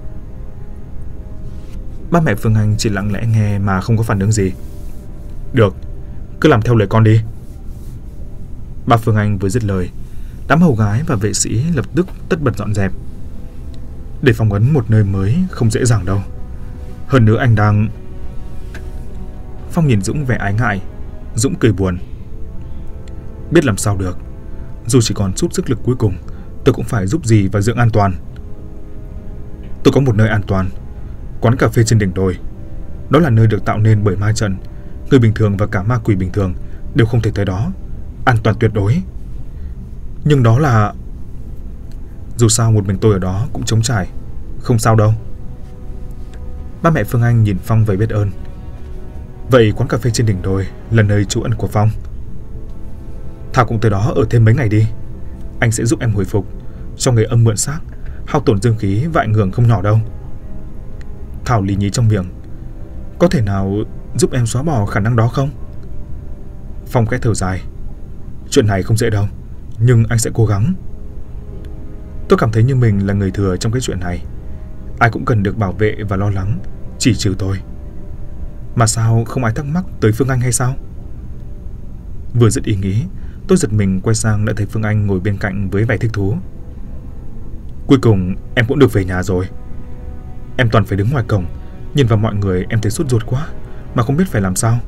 Ba mẹ Phương Anh chỉ lặng lẽ nghe mà không có phản ứng gì. Được, cứ làm theo lời con đi. Bà Phương Anh vừa dứt lời, đám hầu gái và vệ sĩ lập tức tất bật dọn dẹp. Để phỏng vấn một nơi mới không dễ dàng đâu. Hơn nữa anh đang... Phong nhìn Dũng vẻ ái ngại. Dũng cười buồn. Biết làm sao được. Dù chỉ còn chút sức lực cuối cùng, tôi cũng phải giúp dì và Dượng an toàn. Tôi có một nơi an toàn, quán cà phê trên đỉnh đồi. Đó là nơi được tạo nên bởi ma trận. Người bình thường và cả ma quỷ bình thường đều không thể tới đó. An toàn tuyệt đối. Nhưng đó là... Dù sao một mình tôi ở đó cũng trống trải. Không sao đâu. Ba mẹ Phương Anh nhìn Phong với biết ơn. Vậy quán cà phê trên đỉnh đồi là nơi trú ẩn của Phong. Thảo cũng tới đó ở thêm mấy ngày đi. Anh sẽ giúp em hồi phục, cho người âm mượn xác, hao tổn dương khí và ảnh hưởng không nhỏ đâu. Thảo lì nhí trong miệng. Có thể nào giúp em xóa bỏ khả năng đó không? Phong khẽ thở dài. Chuyện này không dễ đâu, nhưng anh sẽ cố gắng. Tôi cảm thấy như mình là người thừa trong cái chuyện này. Ai cũng cần được bảo vệ và lo lắng, chỉ trừ tôi. Mà sao không ai thắc mắc tới Phương Anh hay sao? Vừa dứt ý nghĩ, tôi giật mình quay sang đã thấy Phương Anh ngồi bên cạnh với vẻ thích thú. Cuối cùng em cũng được về nhà rồi. Em toàn phải đứng ngoài cổng, nhìn vào mọi người em thấy sốt ruột quá, mà không biết phải làm sao.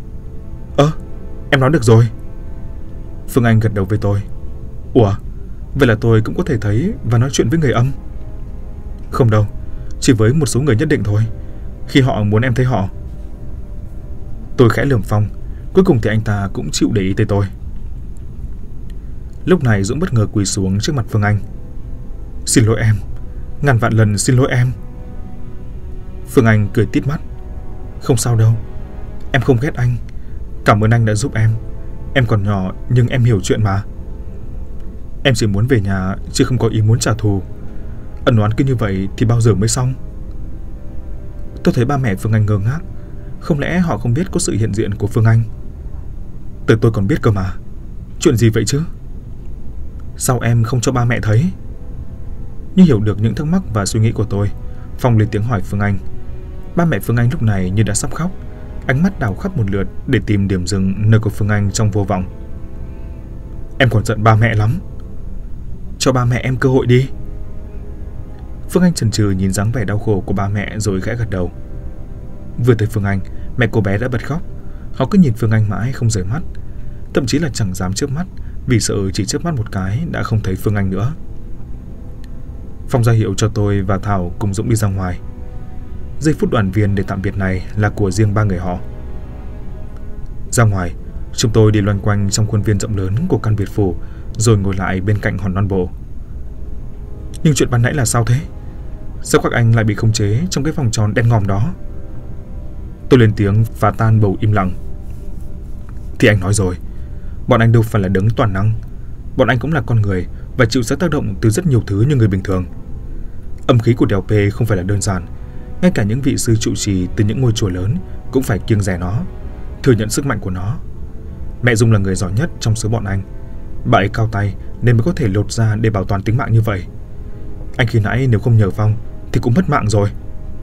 Em nói được rồi. Phương Anh gật đầu với tôi. Ủa, vậy là tôi cũng có thể thấy và nói chuyện với người âm? Không đâu, chỉ với một số người nhất định thôi, khi họ muốn em thấy họ. Tôi khẽ lườm Phong. Cuối cùng thì anh ta cũng chịu để ý tới tôi. Lúc này Dũng bất ngờ quỳ xuống trước mặt Phương Anh. Xin lỗi em, ngàn vạn lần xin lỗi em. Phương Anh cười tít mắt. Không sao đâu, em không ghét anh. Cảm ơn anh đã giúp em. Em còn nhỏ nhưng em hiểu chuyện mà. Em chỉ muốn về nhà chứ không có ý muốn trả thù. Ân oán cứ như vậy thì bao giờ mới xong? Tôi thấy ba mẹ Phương Anh ngơ ngác. Không lẽ họ không biết có sự hiện diện của Phương Anh? Từ tôi còn biết cơ mà. Chuyện gì vậy chứ? Sao em không cho ba mẹ thấy? Như hiểu được những thắc mắc và suy nghĩ của tôi, Phong lên tiếng hỏi Phương Anh. Ba mẹ Phương Anh lúc này như đã sắp khóc, ánh mắt đảo khắp một lượt để tìm điểm dừng nơi của Phương Anh trong vô vọng. Em còn giận ba mẹ lắm. Cho ba mẹ em cơ hội đi. Phương Anh chần chừ nhìn dáng vẻ đau khổ của ba mẹ rồi khẽ gật đầu. Vừa thấy Phương Anh, mẹ cô bé đã bật khóc. Họ cứ nhìn Phương Anh mãi không rời mắt, thậm chí là chẳng dám chớp mắt, vì sợ chỉ chớp mắt một cái đã không thấy Phương Anh nữa. Phong ra hiệu cho tôi và Thảo cùng Dũng đi ra ngoài. Giây phút đoàn viên để tạm biệt này là của riêng ba người họ. Ra ngoài, chúng tôi đi loanh quanh trong khuôn viên rộng lớn của căn biệt phủ, rồi ngồi lại bên cạnh hòn non bộ. Nhưng chuyện ban nãy là sao thế? Sao các anh lại bị khống chế trong cái vòng tròn đen ngòm đó? Tôi lên tiếng phá tan bầu im lặng. Thì anh nói rồi, bọn anh đâu phải là đấng toàn năng. Bọn anh cũng là con người và chịu sự tác động từ rất nhiều thứ như người bình thường. Âm khí của đèo P không phải là đơn giản. Ngay cả những vị sư trụ trì từ những ngôi chùa lớn cũng phải kiêng dè nó, thừa nhận sức mạnh của nó. Mẹ Dung là người giỏi nhất trong số bọn anh. Bà ấy cao tay nên mới có thể lột ra để bảo toàn tính mạng như vậy. Anh khi nãy nếu không nhờ Phong thì cũng mất mạng rồi.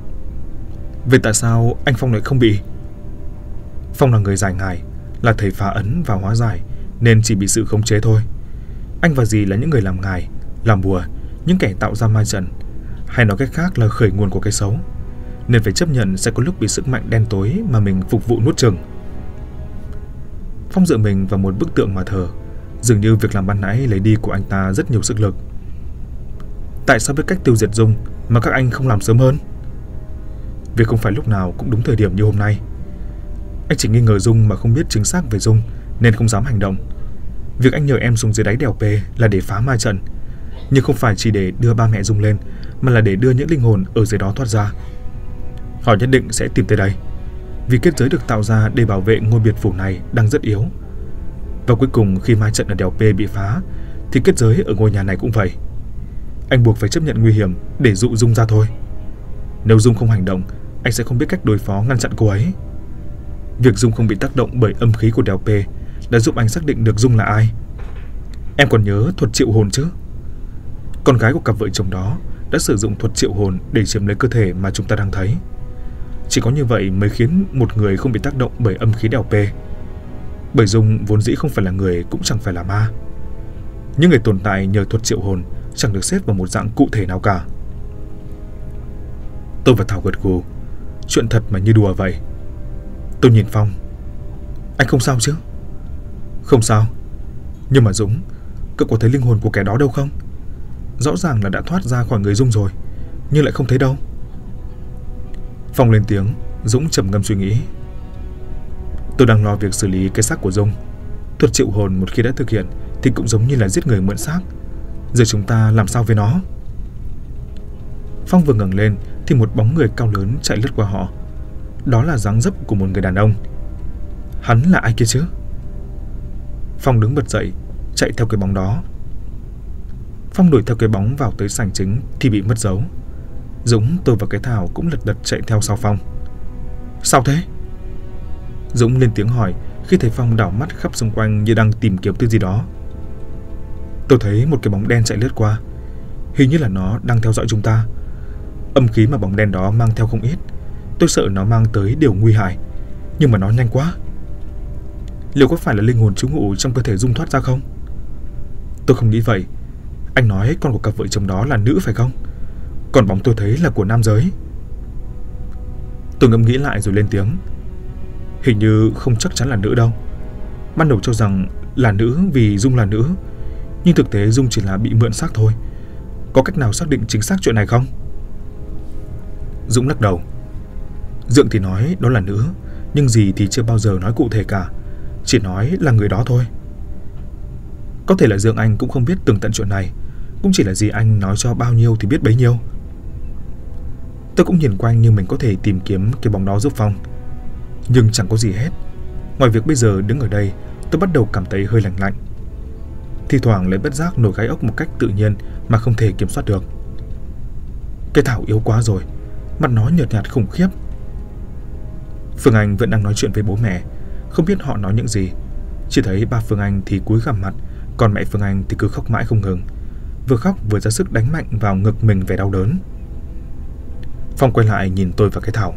Vậy tại sao anh Phong lại không bị? Phong là người giải ngải, là thầy phá ấn và hóa giải, nên chỉ bị sự khống chế thôi. Anh và dì là những người làm ngải, làm bùa, những kẻ tạo ra ma trận, hay nói cách khác là khởi nguồn của cái xấu, nên phải chấp nhận sẽ có lúc bị sức mạnh đen tối mà mình phục vụ nuốt chửng. Phong dựa mình vào một bức tượng mà thờ. Dường như việc làm ban nãy lấy đi của anh ta rất nhiều sức lực. Tại sao biết cách tiêu diệt Dung mà các anh không làm sớm hơn? Việc không phải lúc nào cũng đúng thời điểm như hôm nay. Anh chỉ nghi ngờ Dung mà không biết chính xác về Dung nên không dám hành động. Việc anh nhờ em xuống dưới đáy đèo P là để phá ma trận, nhưng không phải chỉ để đưa ba mẹ Dung lên, mà là để đưa những linh hồn ở dưới đó thoát ra. Họ nhất định sẽ tìm tới đây, vì kết giới được tạo ra để bảo vệ ngôi biệt phủ này đang rất yếu. Và cuối cùng khi ma trận ở đèo P bị phá thì kết giới ở ngôi nhà này cũng vậy. Anh buộc phải chấp nhận nguy hiểm để dụ Dung ra thôi. Nếu Dung không hành động, anh sẽ không biết cách đối phó ngăn chặn cô ấy. Việc Dung không bị tác động bởi âm khí của đèo P đã giúp anh xác định được Dung là ai. Em còn nhớ thuật triệu hồn chứ? Con gái của cặp vợ chồng đó đã sử dụng thuật triệu hồn để chiếm lấy cơ thể mà chúng ta đang thấy. Chỉ có như vậy mới khiến một người không bị tác động bởi âm khí đèo P. Bởi Dung vốn dĩ không phải là người, cũng chẳng phải là ma. Những người tồn tại nhờ thuật triệu hồn chẳng được xếp vào một dạng cụ thể nào cả. Tôi và Thảo gật gù. Chuyện thật mà như đùa vậy. Tôi nhìn Phong. Anh không sao chứ? Không sao. Nhưng mà Dũng, cậu có thấy linh hồn của kẻ đó đâu không? Rõ ràng là đã thoát ra khỏi người Dung rồi, nhưng lại không thấy đâu. Phong lên tiếng. Dũng trầm ngâm suy nghĩ. Tôi đang lo việc xử lý cái xác của Dung. Thuật triệu hồn một khi đã thực hiện thì cũng giống như là giết người mượn xác. Giờ chúng ta làm sao với nó? Phong vừa ngẩng lên thì một bóng người cao lớn chạy lướt qua họ. Đó là dáng dấp của một người đàn ông. Hắn là ai kia chứ? Phong đứng bật dậy, chạy theo cái bóng đó. Phong đuổi theo cái bóng vào tới sảnh chính thì bị mất dấu. Dũng, tôi và cái Thảo cũng lật đật chạy theo sau Phong. Sao thế? Dũng lên tiếng hỏi khi thấy Phong đảo mắt khắp xung quanh như đang tìm kiếm thứ gì đó. Tôi thấy một cái bóng đen chạy lướt qua, hình như là nó đang theo dõi chúng ta. Âm khí mà bóng đen đó mang theo không ít. Tôi sợ nó mang tới điều nguy hại, nhưng mà nó nhanh quá. Liệu có phải là linh hồn trú ngụ trong cơ thể Dung thoát ra không? Tôi không nghĩ vậy. Anh nói con của cặp vợ chồng đó là nữ phải không? Còn bóng tôi thấy là của nam giới. Tôi ngẫm nghĩ lại rồi lên tiếng. Hình như không chắc chắn là nữ đâu. Ban đầu cho rằng là nữ vì Dung là nữ, nhưng thực tế Dung chỉ là bị mượn xác thôi. Có cách nào xác định chính xác chuyện này không? Dũng lắc đầu. Dượng thì nói đó là nữ, nhưng dì thì chưa bao giờ nói cụ thể cả, chỉ nói là người đó thôi. Có thể là Dượng anh cũng không biết tường tận chuyện này, cũng chỉ là dì anh nói cho bao nhiêu thì biết bấy nhiêu. Tôi cũng nhìn quanh như mình có thể tìm kiếm cái bóng đó giúp Phong, nhưng chẳng có gì hết. Ngoài việc bây giờ đứng ở đây, tôi bắt đầu cảm thấy hơi lạnh lạnh. Thì thoảng lại bất giác nổi gai ốc một cách tự nhiên mà không thể kiểm soát được. Cái Thảo yếu quá rồi, mặt nó nhợt nhạt khủng khiếp. Phương Anh vẫn đang nói chuyện với bố mẹ, không biết họ nói những gì. Chỉ thấy ba Phương Anh thì cúi gằm mặt, còn mẹ Phương Anh thì cứ khóc mãi không ngừng, vừa khóc vừa ra sức đánh mạnh vào ngực mình vẻ đau đớn. Phong quay lại nhìn tôi và cái Thảo.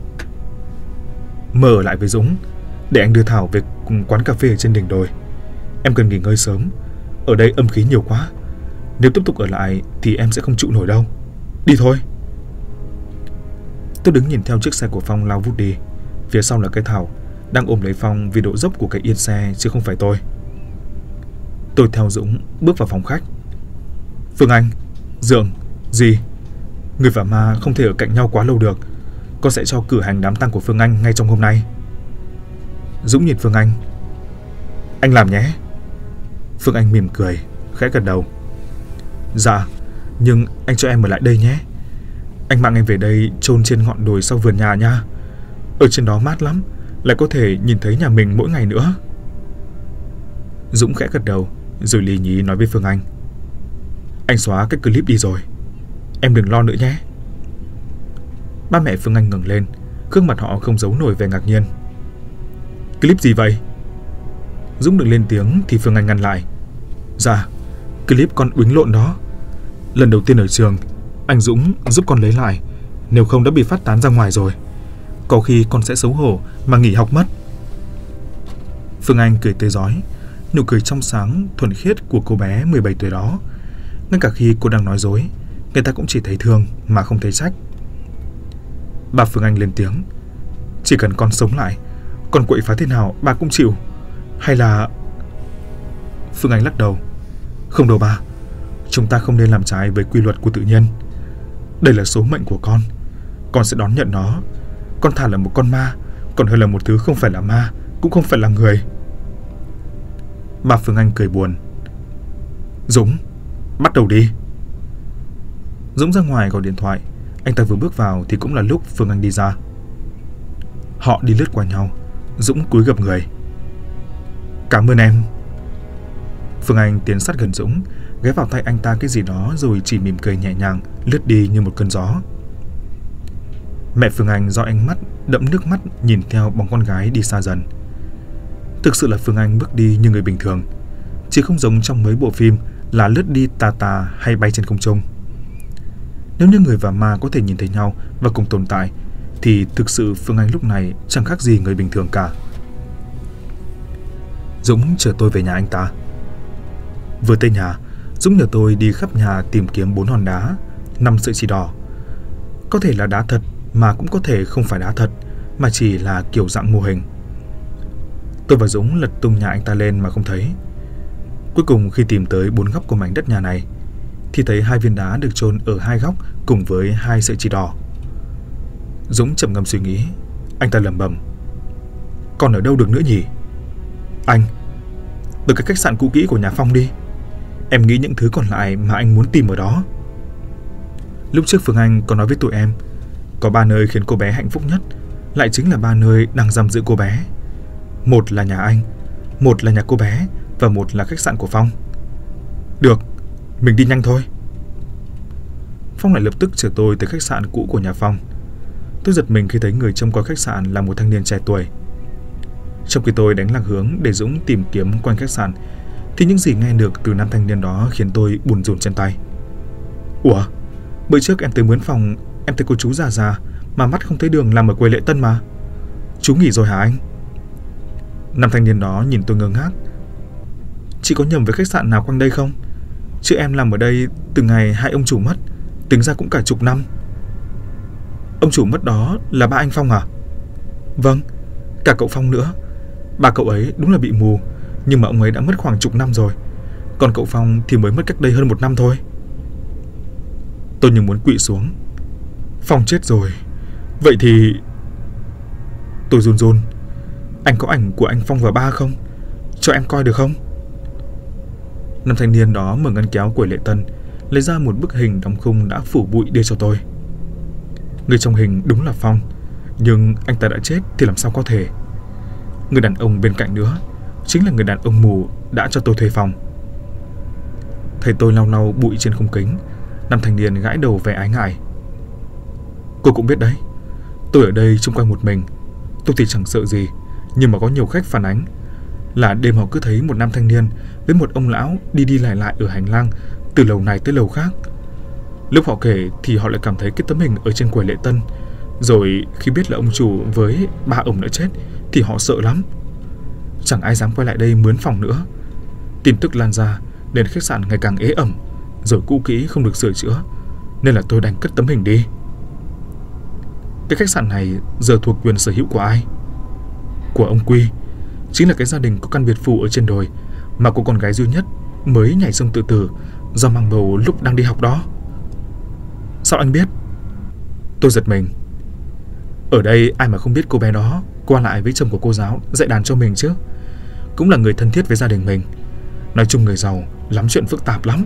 Mơ ở lại với Dũng, để anh đưa Thảo về quán cà phê ở trên đỉnh đồi. Em cần nghỉ ngơi sớm, ở đây âm khí nhiều quá. Nếu tiếp tục ở lại thì em sẽ không trụ nổi đâu. Đi thôi. Tôi đứng nhìn theo chiếc xe của Phong lao vút đi. Phía sau là cái Thảo đang ôm lấy Phong vì độ dốc của cái yên xe chứ không phải tôi. Tôi theo Dũng bước vào phòng khách. Phương Anh, Dượng, dì, người và ma không thể ở cạnh nhau quá lâu được. Con sẽ cho cử hành đám tang của Phương Anh ngay trong hôm nay. Dũng nhìn Phương Anh. Anh làm nhé. Phương Anh mỉm cười, khẽ gật đầu. Dạ, nhưng anh cho em ở lại đây nhé. Anh mang em về đây chôn trên ngọn đồi sau vườn nhà nha. Ở trên đó mát lắm, lại có thể nhìn thấy nhà mình mỗi ngày nữa. Dũng khẽ gật đầu, rồi lì nhí nói với Phương Anh. Anh xóa cái clip đi rồi, em đừng lo nữa nhé. Ba mẹ Phương Anh ngẩng lên, gương mặt họ không giấu nổi vẻ ngạc nhiên. Clip gì vậy? Dũng định lên tiếng thì Phương Anh ngăn lại. Dạ, clip con uýnh lộn đó. Lần đầu tiên ở trường, anh Dũng giúp con lấy lại, nếu không đã bị phát tán ra ngoài rồi. Có khi con sẽ xấu hổ mà nghỉ học mất. Phương Anh cười tươi rói, nụ cười trong sáng, thuần khiết của cô bé 17 tuổi đó. Ngay cả khi cô đang nói dối, người ta cũng chỉ thấy thương mà không thấy trách. Bà Phương Anh lên tiếng. Chỉ cần con sống lại, con quậy phá thế nào bà cũng chịu. Hay là... Phương Anh lắc đầu. Không đâu bà, chúng ta không nên làm trái với quy luật của tự nhiên. Đây là số mệnh của con sẽ đón nhận nó. Con thà là một con ma, còn hơn là một thứ không phải là ma, cũng không phải là người. Bà Phương Anh cười buồn. Dũng, bắt đầu đi. Dũng ra ngoài gọi điện thoại. Anh ta vừa bước vào thì cũng là lúc Phương Anh đi ra. Họ đi lướt qua nhau. Dũng cúi gập người. Cảm ơn em. Phương Anh tiến sát gần Dũng, ghé vào tay anh ta cái gì đó rồi chỉ mỉm cười nhẹ nhàng, lướt đi như một cơn gió. Mẹ Phương Anh do ánh mắt đẫm nước mắt nhìn theo bóng con gái đi xa dần. Thực sự là Phương Anh bước đi như người bình thường, chứ không giống trong mấy bộ phim là lướt đi tà tà hay bay trên không trung. Nếu như người và ma có thể nhìn thấy nhau và cùng tồn tại, thì thực sự Phương Anh lúc này chẳng khác gì người bình thường cả. Dũng chở tôi về nhà anh ta. Vừa tới nhà, Dũng nhờ tôi đi khắp nhà tìm kiếm 4 hòn đá, 5 sợi chỉ đỏ. Có thể là đá thật mà cũng có thể không phải đá thật, mà chỉ là kiểu dạng mô hình. Tôi và Dũng lật tung nhà anh ta lên mà không thấy. Cuối cùng khi tìm tới 4 góc của mảnh đất nhà này, thì thấy 2 viên đá được chôn ở 2 góc cùng với 2 sợi chỉ đỏ. Dũng trầm ngâm suy nghĩ. Anh ta lẩm bẩm. Còn ở đâu được nữa nhỉ? Anh, từ cái khách sạn cũ kỹ của nhà Phong đi. Em nghĩ những thứ còn lại mà anh muốn tìm ở đó. Lúc trước Phương Anh có nói với tụi em, có 3 nơi khiến cô bé hạnh phúc nhất, lại chính là 3 nơi đang giam giữ cô bé. Một là nhà anh, một là nhà cô bé, và một là khách sạn của Phong. Được, mình đi nhanh thôi. Phong lại lập tức chở tôi tới khách sạn cũ của nhà Phong. Tôi giật mình khi thấy người trông coi khách sạn là một thanh niên trẻ tuổi. Trong khi tôi đánh lạc hướng để Dũng tìm kiếm quanh khách sạn, thì những gì nghe được từ nam thanh niên đó khiến tôi bùn rùn chân tay. Ủa, bữa trước em tới mướn phòng, em thấy cô chú già già mà mắt không thấy đường làm ở quầy lễ tân mà. Chú nghỉ rồi hả anh? Nam thanh niên đó nhìn tôi ngơ ngác. Chị có nhầm với khách sạn nào quanh đây không? Chứ em làm ở đây từ ngày hai ông chủ mất, tính ra cũng cả chục năm. Ông chủ mất đó là ba anh Phong à? Vâng, cả cậu Phong nữa. Ba cậu ấy đúng là bị mù, nhưng mà ông ấy đã mất khoảng chục năm rồi. Còn cậu Phong thì mới mất cách đây hơn 1 năm thôi. Tôi như muốn quỵ xuống. Phong chết rồi. Vậy thì... Tôi run run. Anh có ảnh của anh Phong và ba không? Cho em coi được không? Nam thanh niên đó mở ngăn kéo quầy lễ tân, lấy ra một bức hình đóng khung đã phủ bụi đưa cho tôi. Người trong hình đúng là Phong, nhưng anh ta đã chết thì làm sao có thể. Người đàn ông bên cạnh nữa chính là người đàn ông mù đã cho tôi thuê phòng. Thấy tôi lau lau bụi trên khung kính, nam thanh niên gãi đầu vẻ ái ngại. Cô cũng biết đấy, tôi ở đây chung quanh một mình. Tôi thì chẳng sợ gì, nhưng mà có nhiều khách phản ánh là đêm họ cứ thấy một nam thanh niên với một ông lão đi đi lại lại ở hành lang từ lầu này tới lầu khác. Lúc họ kể thì họ lại cảm thấy cái tấm hình ở trên quầy lễ tân. Rồi khi biết là ông chủ với ba ông đã chết thì họ sợ lắm. Chẳng ai dám quay lại đây mướn phòng nữa. Tin tức lan ra nên khách sạn ngày càng ế ẩm, rồi cũ kỹ không được sửa chữa, nên là tôi đành cất tấm hình đi. Cái khách sạn này giờ thuộc quyền sở hữu của ai? Của ông Quy, chính là cái gia đình có căn biệt phủ ở trên đồi mà cô con gái duy nhất mới nhảy sông tự tử do mang bầu lúc đang đi học đó. Sao anh biết? Tôi giật mình. Ở đây ai mà không biết cô bé đó qua lại với chồng của cô giáo dạy đàn cho mình chứ. Cũng là người thân thiết với gia đình mình. Nói chung người giàu lắm chuyện phức tạp lắm.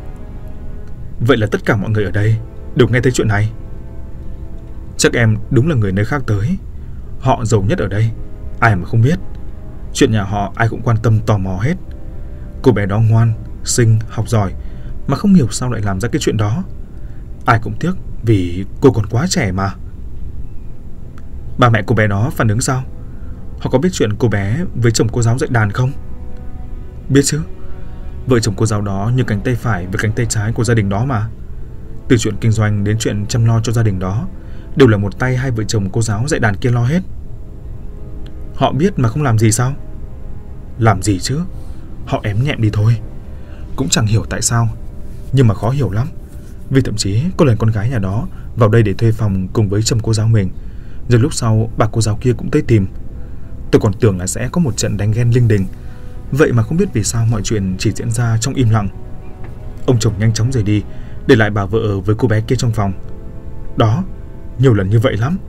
Vậy là tất cả mọi người ở đây đều nghe thấy chuyện này. Chắc em đúng là người nơi khác tới. Họ giàu nhất ở đây, ai mà không biết. Chuyện nhà họ ai cũng quan tâm tò mò hết. Cô bé đó ngoan, xinh, học giỏi, mà không hiểu sao lại làm ra cái chuyện đó. Ai cũng tiếc vì cô còn quá trẻ mà. Ba mẹ cô bé đó phản ứng sao? Họ có biết chuyện cô bé với chồng cô giáo dạy đàn không? Biết chứ. Vợ chồng cô giáo đó như cánh tay phải với cánh tay trái của gia đình đó mà. Từ chuyện kinh doanh đến chuyện chăm lo cho gia đình đó đều là một tay hai vợ chồng cô giáo dạy đàn kia lo hết. Họ biết mà không làm gì sao? Làm gì chứ? Họ ém nhẹm đi thôi. Cũng chẳng hiểu tại sao, nhưng mà khó hiểu lắm. Vì thậm chí có lần con gái nhà đó vào đây để thuê phòng cùng với chồng cô giáo mình, rồi lúc sau bà cô giáo kia cũng tới tìm. Tôi còn tưởng là sẽ có một trận đánh ghen linh đình. Vậy mà không biết vì sao mọi chuyện chỉ diễn ra trong im lặng. Ông chồng nhanh chóng rời đi, để lại bà vợ ở với cô bé kia trong phòng. Đó, nhiều lần như vậy lắm.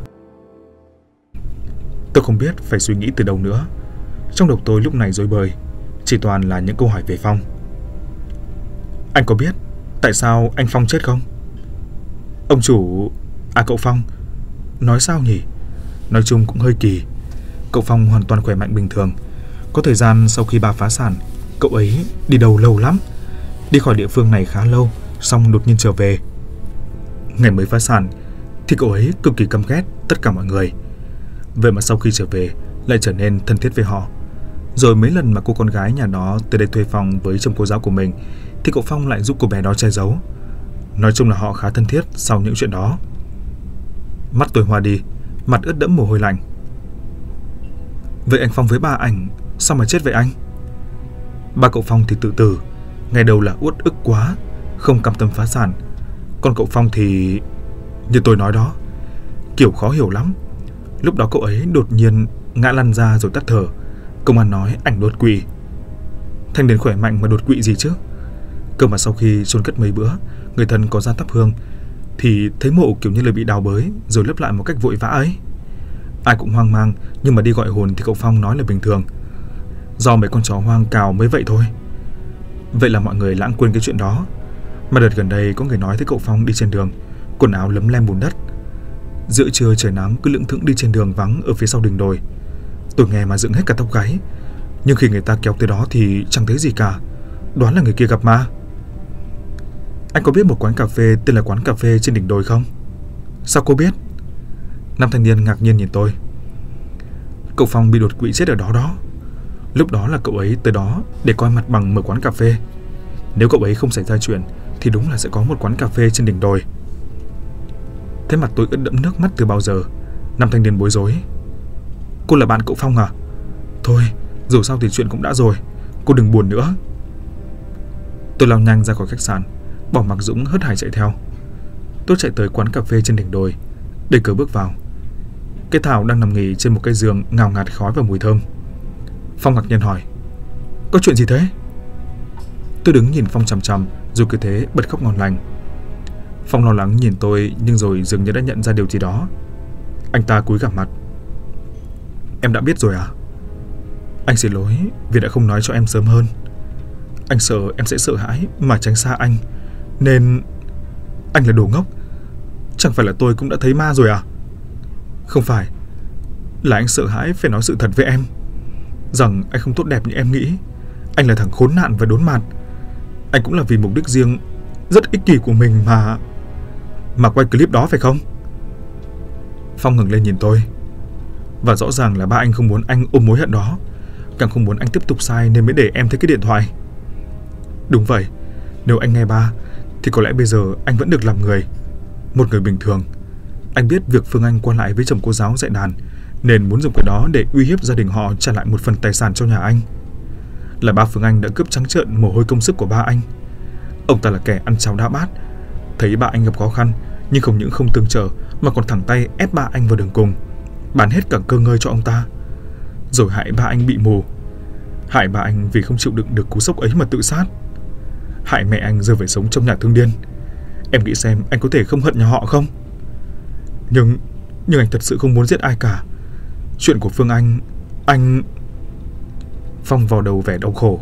Tôi không biết phải suy nghĩ từ đâu nữa. Trong đầu tôi lúc này rối bời, chỉ toàn là những câu hỏi về Phong. Anh có biết tại sao anh Phong chết không? Ông chủ... cậu Phong. Nói sao nhỉ? Nói chung cũng hơi kỳ. Cậu Phong hoàn toàn khỏe mạnh bình thường. Có thời gian sau khi ba phá sản, cậu ấy đi đâu lâu lắm. Đi khỏi địa phương này khá lâu, xong đột nhiên trở về. Ngày mới phá sản thì cậu ấy cực kỳ căm ghét tất cả mọi người. Vậy mà sau khi trở về lại trở nên thân thiết với họ. Rồi mấy lần mà cô con gái nhà đó tới đây thuê phòng với chồng cô giáo của mình thì cậu Phong lại giúp cô bé đó che giấu. Nói chung là họ khá thân thiết sau những chuyện đó. Mắt tôi hoa đi, mặt ướt đẫm mồ hôi lạnh. Vậy anh Phong với ba ảnh sao mà chết vậy anh? Ba cậu Phong thì tự tử, ngày đầu là uất ức quá, không cam tâm phá sản. Còn cậu Phong thì... như tôi nói đó, kiểu khó hiểu lắm. Lúc đó cậu ấy đột nhiên ngã lăn ra rồi tắt thở. Công an nói ảnh đột quỵ. Thanh niên khỏe mạnh mà đột quỵ gì chứ? Cơ mà sau khi chôn cất mấy bữa, người thân có ra thắp hương thì thấy mộ kiểu như là bị đào bới rồi lấp lại một cách vội vã ấy. Ai cũng hoang mang, nhưng mà đi gọi hồn thì cậu Phong nói là bình thường, do mấy con chó hoang cào mới vậy thôi. Vậy là mọi người lãng quên cái chuyện đó. Mà đợt gần đây có người nói thấy cậu Phong đi trên đường, quần áo lấm lem bùn đất. Giữa trưa trời nắng cứ lững thững đi trên đường vắng ở phía sau đỉnh đồi. Tôi nghe mà dựng hết cả tóc gáy. Nhưng khi người ta kéo tới đó thì chẳng thấy gì cả. Đoán là người kia gặp ma. Anh có biết một quán cà phê tên là quán cà phê trên đỉnh đồi không? Sao cô biết? Nam thanh niên ngạc nhiên nhìn tôi. Cậu Phong bị đột quỵ chết ở đó đó. Lúc đó là cậu ấy tới đó để coi mặt bằng mở quán cà phê. Nếu cậu ấy không xảy ra chuyện thì đúng là sẽ có một quán cà phê trên đỉnh đồi. Thế mặt tôi ướt đẫm nước mắt từ bao giờ. Nam thanh niên bối rối. Cô là bạn cậu Phong à? Thôi, dù sao thì chuyện cũng đã rồi, cô đừng buồn nữa. Tôi lao nhanh ra khỏi khách sạn, bỏ mặc Dũng hớt hải chạy theo. Tôi chạy tới quán cà phê trên đỉnh đồi, đẩy cửa bước vào. Cái Thảo đang nằm nghỉ trên một cái giường ngào ngạt khói và mùi thơm. Phong ngạc nhiên hỏi: Có chuyện gì thế? Tôi đứng nhìn Phong chằm chằm, rồi cứ thế bật khóc ngon lành. Phong lo lắng nhìn tôi, nhưng rồi dường như đã nhận ra điều gì đó. Anh ta cúi gằm mặt. Em đã biết rồi à? Anh xin lỗi vì đã không nói cho em sớm hơn. Anh sợ em sẽ sợ hãi mà tránh xa anh, nên... Anh là đồ ngốc. Chẳng phải là tôi cũng đã thấy ma rồi à? Không phải, là anh sợ hãi phải nói sự thật với em, rằng anh không tốt đẹp như em nghĩ. Anh là thằng khốn nạn và đốn mặt. Anh cũng là vì mục đích riêng rất ích kỷ của mình mà quay clip đó phải không? Phong ngẩng lên nhìn tôi. Và rõ ràng là ba anh không muốn anh ôm mối hận đó, càng không muốn anh tiếp tục sai nên mới để em thấy cái điện thoại. Đúng vậy, nếu anh nghe ba thì có lẽ bây giờ anh vẫn được làm người, một người bình thường. Anh biết việc Phương Anh qua lại với chồng cô giáo dạy đàn, nên muốn dùng cái đó để uy hiếp gia đình họ trả lại một phần tài sản cho nhà anh. Là ba Phương Anh đã cướp trắng trợn mồ hôi công sức của ba anh. Ông ta là kẻ ăn cháo đá bát. Thấy ba anh gặp khó khăn, nhưng không những không tương trợ mà còn thẳng tay ép ba anh vào đường cùng, bán hết cả cơ ngơi cho ông ta, rồi hại ba anh bị mù, hại ba anh vì không chịu đựng được cú sốc ấy mà tự sát, hại mẹ anh rơi về sống trong nhà thương điên. Em nghĩ xem anh có thể không hận nhà họ không? Nhưng anh thật sự không muốn giết ai cả. Chuyện của Phương Anh... Phong vào đầu vẻ đau khổ.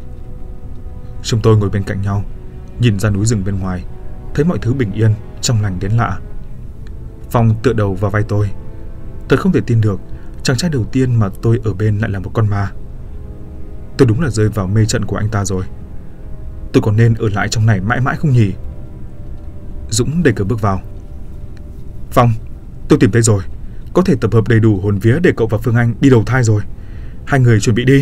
Chúng tôi ngồi bên cạnh nhau, nhìn ra núi rừng bên ngoài, thấy mọi thứ bình yên, trong lành đến lạ. Phong tựa đầu vào vai tôi. Thật không thể tin được, chàng trai đầu tiên mà tôi ở bên lại là một con ma. Tôi đúng là rơi vào mê trận của anh ta rồi. Tôi còn nên ở lại trong này mãi mãi không nhỉ? Dũng đẩy cửa bước vào. Phong, tôi tìm thấy rồi. Có thể tập hợp đầy đủ hồn vía để cậu và Phương Anh đi đầu thai rồi. Hai người chuẩn bị đi.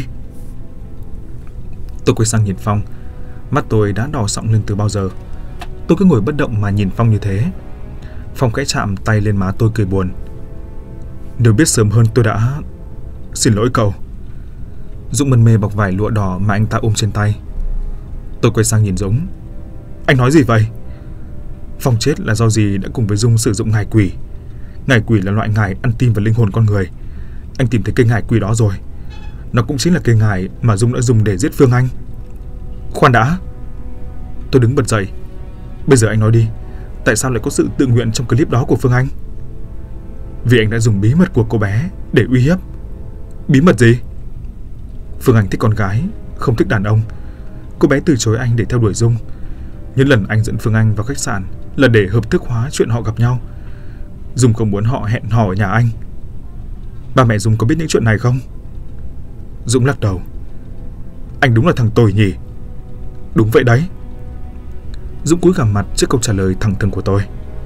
Tôi quay sang nhìn Phong. Mắt tôi đã đỏ sọng lên từ bao giờ. Tôi cứ ngồi bất động mà nhìn Phong như thế. Phong khẽ chạm tay lên má tôi cười buồn. Nếu biết sớm hơn tôi đã... Xin lỗi cậu. Dũng mân mê bọc vải lụa đỏ mà anh ta ôm trên tay. Tôi quay sang nhìn Dũng. Anh nói gì vậy? Phong chết là do gì đã cùng với Dung sử dụng ngải quỷ. Ngải quỷ là loại ngải ăn tim và linh hồn con người. Anh tìm thấy cây ngải quỷ đó rồi. Nó cũng chính là cây ngải mà Dung đã dùng để giết Phương Anh. Khoan đã. Tôi đứng bật dậy. Bây giờ anh nói đi, tại sao lại có sự tự nguyện trong clip đó của Phương Anh? Vì anh đã dùng bí mật của cô bé để uy hiếp. Bí mật gì? Phương Anh thích con gái, không thích đàn ông. Cô bé từ chối anh để theo đuổi Dung. Những lần anh dẫn Phương Anh vào khách sạn là để hợp thức hóa chuyện họ gặp nhau. Dung không muốn họ hẹn hò ở nhà anh. Ba mẹ Dung có biết những chuyện này không? Dũng lắc đầu. Anh đúng là thằng tồi nhỉ? Đúng vậy đấy. Dũng cúi gằm mặt trước câu trả lời thẳng thừng của tôi.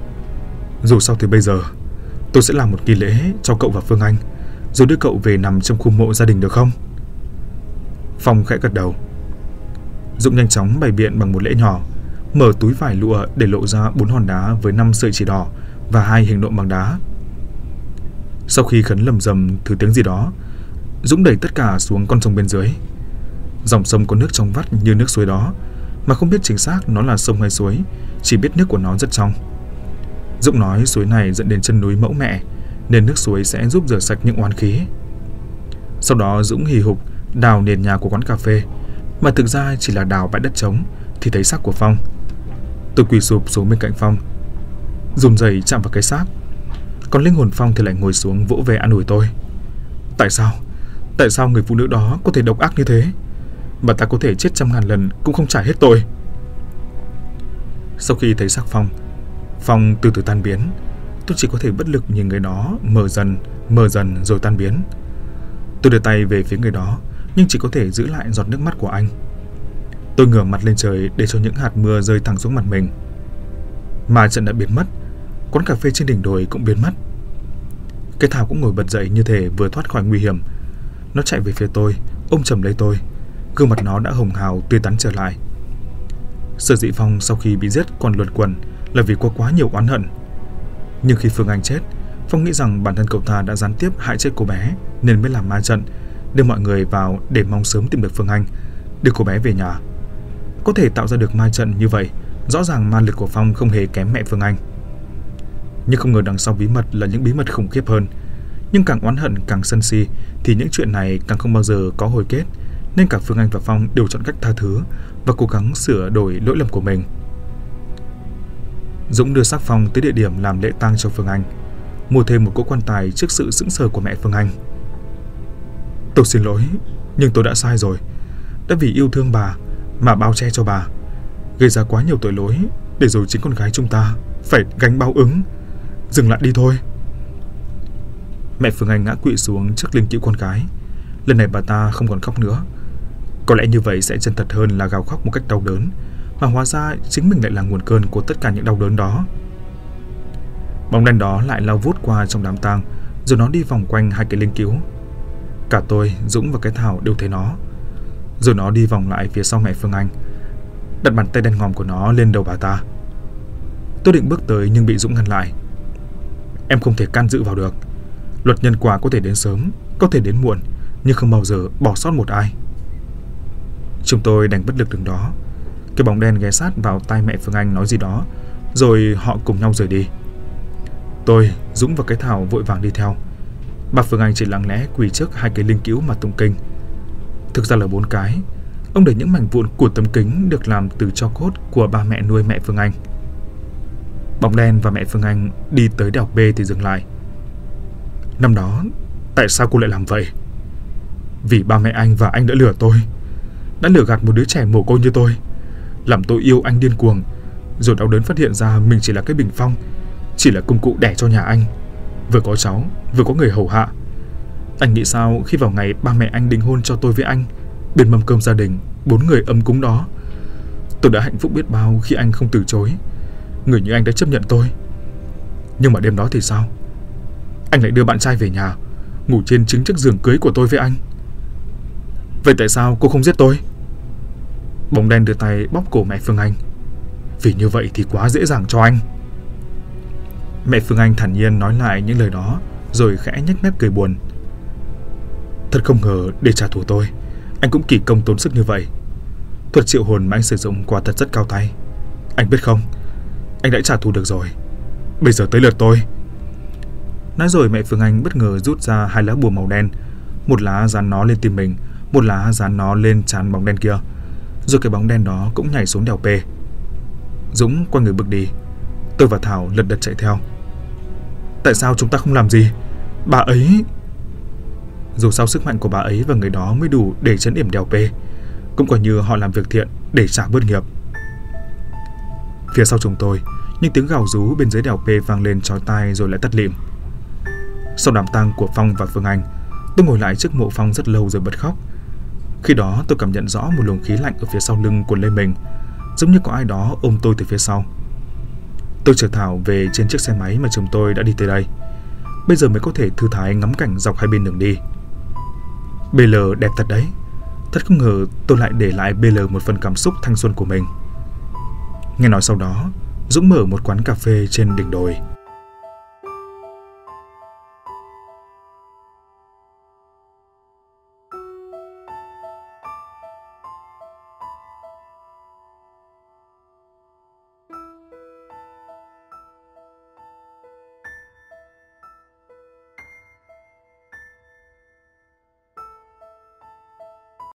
Dù sao thì bây giờ tôi sẽ làm một nghi lễ cho cậu và Phương Anh, rồi đưa cậu về nằm trong khu mộ gia đình được không? Phong khẽ gật đầu. Dũng nhanh chóng bày biện bằng một lễ nhỏ, mở túi vải lụa để lộ ra 4 hòn đá với 5 sợi chỉ đỏ và 2 hình nộm bằng đá. Sau khi khấn lầm rầm thứ tiếng gì đó, Dũng đẩy tất cả xuống con sông bên dưới. Dòng sông có nước trong vắt như nước suối đó, mà không biết chính xác nó là sông hay suối, chỉ biết nước của nó rất trong. Dũng nói suối này dẫn đến chân núi Mẫu Mẹ, nên nước suối sẽ giúp rửa sạch những oán khí. Sau đó Dũng hì hục đào nền nhà của quán cà phê, mà thực ra chỉ là đào bãi đất trống, thì thấy xác của Phong. Tôi quỳ sụp xuống bên cạnh Phong, run rẩy chạm vào cái xác. Còn linh hồn Phong thì lại ngồi xuống vỗ về an ủi tôi. Tại sao người phụ nữ đó có thể độc ác như thế? Bà ta có thể chết 100.000 lần cũng không trả hết tội. Sau khi thấy xác Phong từ từ tan biến. Tôi chỉ có thể bất lực nhìn người đó mờ dần rồi tan biến. Tôi đưa tay về phía người đó, nhưng chỉ có thể giữ lại giọt nước mắt của anh. Tôi ngửa mặt lên trời để cho những hạt mưa rơi thẳng xuống mặt mình. Ma trận đã biến mất, quán cà phê trên đỉnh đồi cũng biến mất. Cái Thảo cũng ngồi bật dậy như thể vừa thoát khỏi nguy hiểm. Nó chạy về phía tôi, ôm chầm lấy tôi. Gương mặt nó đã hồng hào tươi tắn trở lại. Sở dĩ Phong sau khi bị giết còn luẩn quẩn là vì có quá nhiều oán hận. Nhưng khi Phương Anh chết, Phong nghĩ rằng bản thân cậu ta đã gián tiếp hại chết cô bé nên mới làm ma trận, đưa mọi người vào để mong sớm tìm được Phương Anh, đưa cô bé về nhà. Có thể tạo ra được ma trận như vậy, rõ ràng ma lực của Phong không hề kém mẹ Phương Anh. Nhưng không ngờ đằng sau bí mật là những bí mật khủng khiếp hơn. Nhưng càng oán hận càng sân si thì những chuyện này càng không bao giờ có hồi kết, nên cả Phương Anh và Phong đều chọn cách tha thứ và cố gắng sửa đổi lỗi lầm của mình. Dũng đưa xác Phong tới địa điểm làm lễ tang cho Phương Anh, mua thêm một cỗ quan tài trước sự sững sờ của mẹ Phương Anh. Tôi xin lỗi, nhưng tôi đã sai rồi. Đã vì yêu thương bà mà bao che cho bà, gây ra quá nhiều tội lỗi để rồi chính con gái chúng ta phải gánh báo ứng. Dừng lại đi thôi. Mẹ Phương Anh ngã quỵ xuống trước linh cữu con gái. Lần này bà ta không còn khóc nữa. Có lẽ như vậy sẽ chân thật hơn là gào khóc một cách đau đớn, mà hóa ra chính mình lại là nguồn cơn của tất cả những đau đớn đó. Bóng đen đó lại lao vút qua trong đám tang, rồi nó đi vòng quanh hai cái linh cữu. Cả tôi, Dũng và cái Thảo đều thấy nó. Rồi nó đi vòng lại phía sau mẹ Phương Anh, đặt bàn tay đen ngòm của nó lên đầu bà ta. Tôi định bước tới nhưng bị Dũng ngăn lại. Em không thể can dự vào được. Luật nhân quả có thể đến sớm, có thể đến muộn, nhưng không bao giờ bỏ sót một ai. Chúng tôi đành bất lực đứng đó. Cái bóng đen ghé sát vào tai mẹ Phương Anh nói gì đó, rồi họ cùng nhau rời đi. Tôi, Dũng và cái Thảo vội vàng đi theo. Bà Phương Anh chỉ lặng lẽ quỳ trước hai cái linh cữu mà tụng kinh. Thực ra là 4 cái. Ông để những mảnh vụn của tấm kính được làm từ tro cốt của ba mẹ nuôi mẹ Phương Anh. Bóng đen và mẹ Phương Anh đi tới đèo B thì dừng lại. Năm đó, tại sao cô lại làm vậy? Vì ba mẹ anh và anh đã lừa tôi, đã lừa gạt một đứa trẻ mồ côi như tôi, làm tôi yêu anh điên cuồng, rồi đau đớn phát hiện ra mình chỉ là cái bình phong, chỉ là công cụ đẻ cho nhà anh, vừa có cháu, vừa có người hầu hạ. Anh nghĩ sao khi vào ngày ba mẹ anh đính hôn cho tôi với anh, bên mâm cơm gia đình 4 người ấm cúng đó, tôi đã hạnh phúc biết bao khi anh không từ chối. Người như anh đã chấp nhận tôi. Nhưng mà đêm đó thì sao? Anh lại đưa bạn trai về nhà, ngủ trên chính chiếc giường cưới của tôi với anh. Vậy tại sao cô không giết tôi? Bóng đen đưa tay bóp cổ mẹ Phương Anh. Vì như vậy thì quá dễ dàng cho anh. Mẹ Phương Anh thản nhiên nói lại những lời đó, rồi khẽ nhếch mép cười buồn. Thật không ngờ để trả thù tôi, anh cũng kỳ công tốn sức như vậy. Thuật triệu hồn mà anh sử dụng quả thật rất cao tay. Anh biết không, anh đã trả thù được rồi. Bây giờ tới lượt tôi. Nói rồi mẹ Phương Anh bất ngờ rút ra 2 lá bùa màu đen. Một lá dán nó lên tim mình, một lá dán nó lên trán bóng đen kia. Rồi cái bóng đen đó cũng nhảy xuống đèo P. Dũng quay người bước đi. Tôi và Thảo lật đật chạy theo. Tại sao chúng ta không làm gì? Bà ấy... Dù sao sức mạnh của bà ấy và người đó mới đủ để trấn yểm đèo P, cũng coi như họ làm việc thiện để trả bớt nghiệp. Phía sau chúng tôi, những tiếng gào rú bên dưới đèo P vang lên chói tai rồi lại tắt lịm. Sau đám tang của Phong và Phương Anh, tôi ngồi lại trước mộ Phong rất lâu rồi bật khóc. Khi đó tôi cảm nhận rõ một luồng khí lạnh ở phía sau lưng của lên mình, giống như có ai đó ôm tôi từ phía sau. Tôi chở Thảo về trên chiếc xe máy mà chồng tôi đã đi tới đây. Bây giờ mới có thể thư thái ngắm cảnh dọc hai bên đường đi. BL đẹp thật đấy. Thật không ngờ tôi lại để lại BL một phần cảm xúc thanh xuân của mình. Nghe nói sau đó, Dũng mở một quán cà phê trên đỉnh đồi.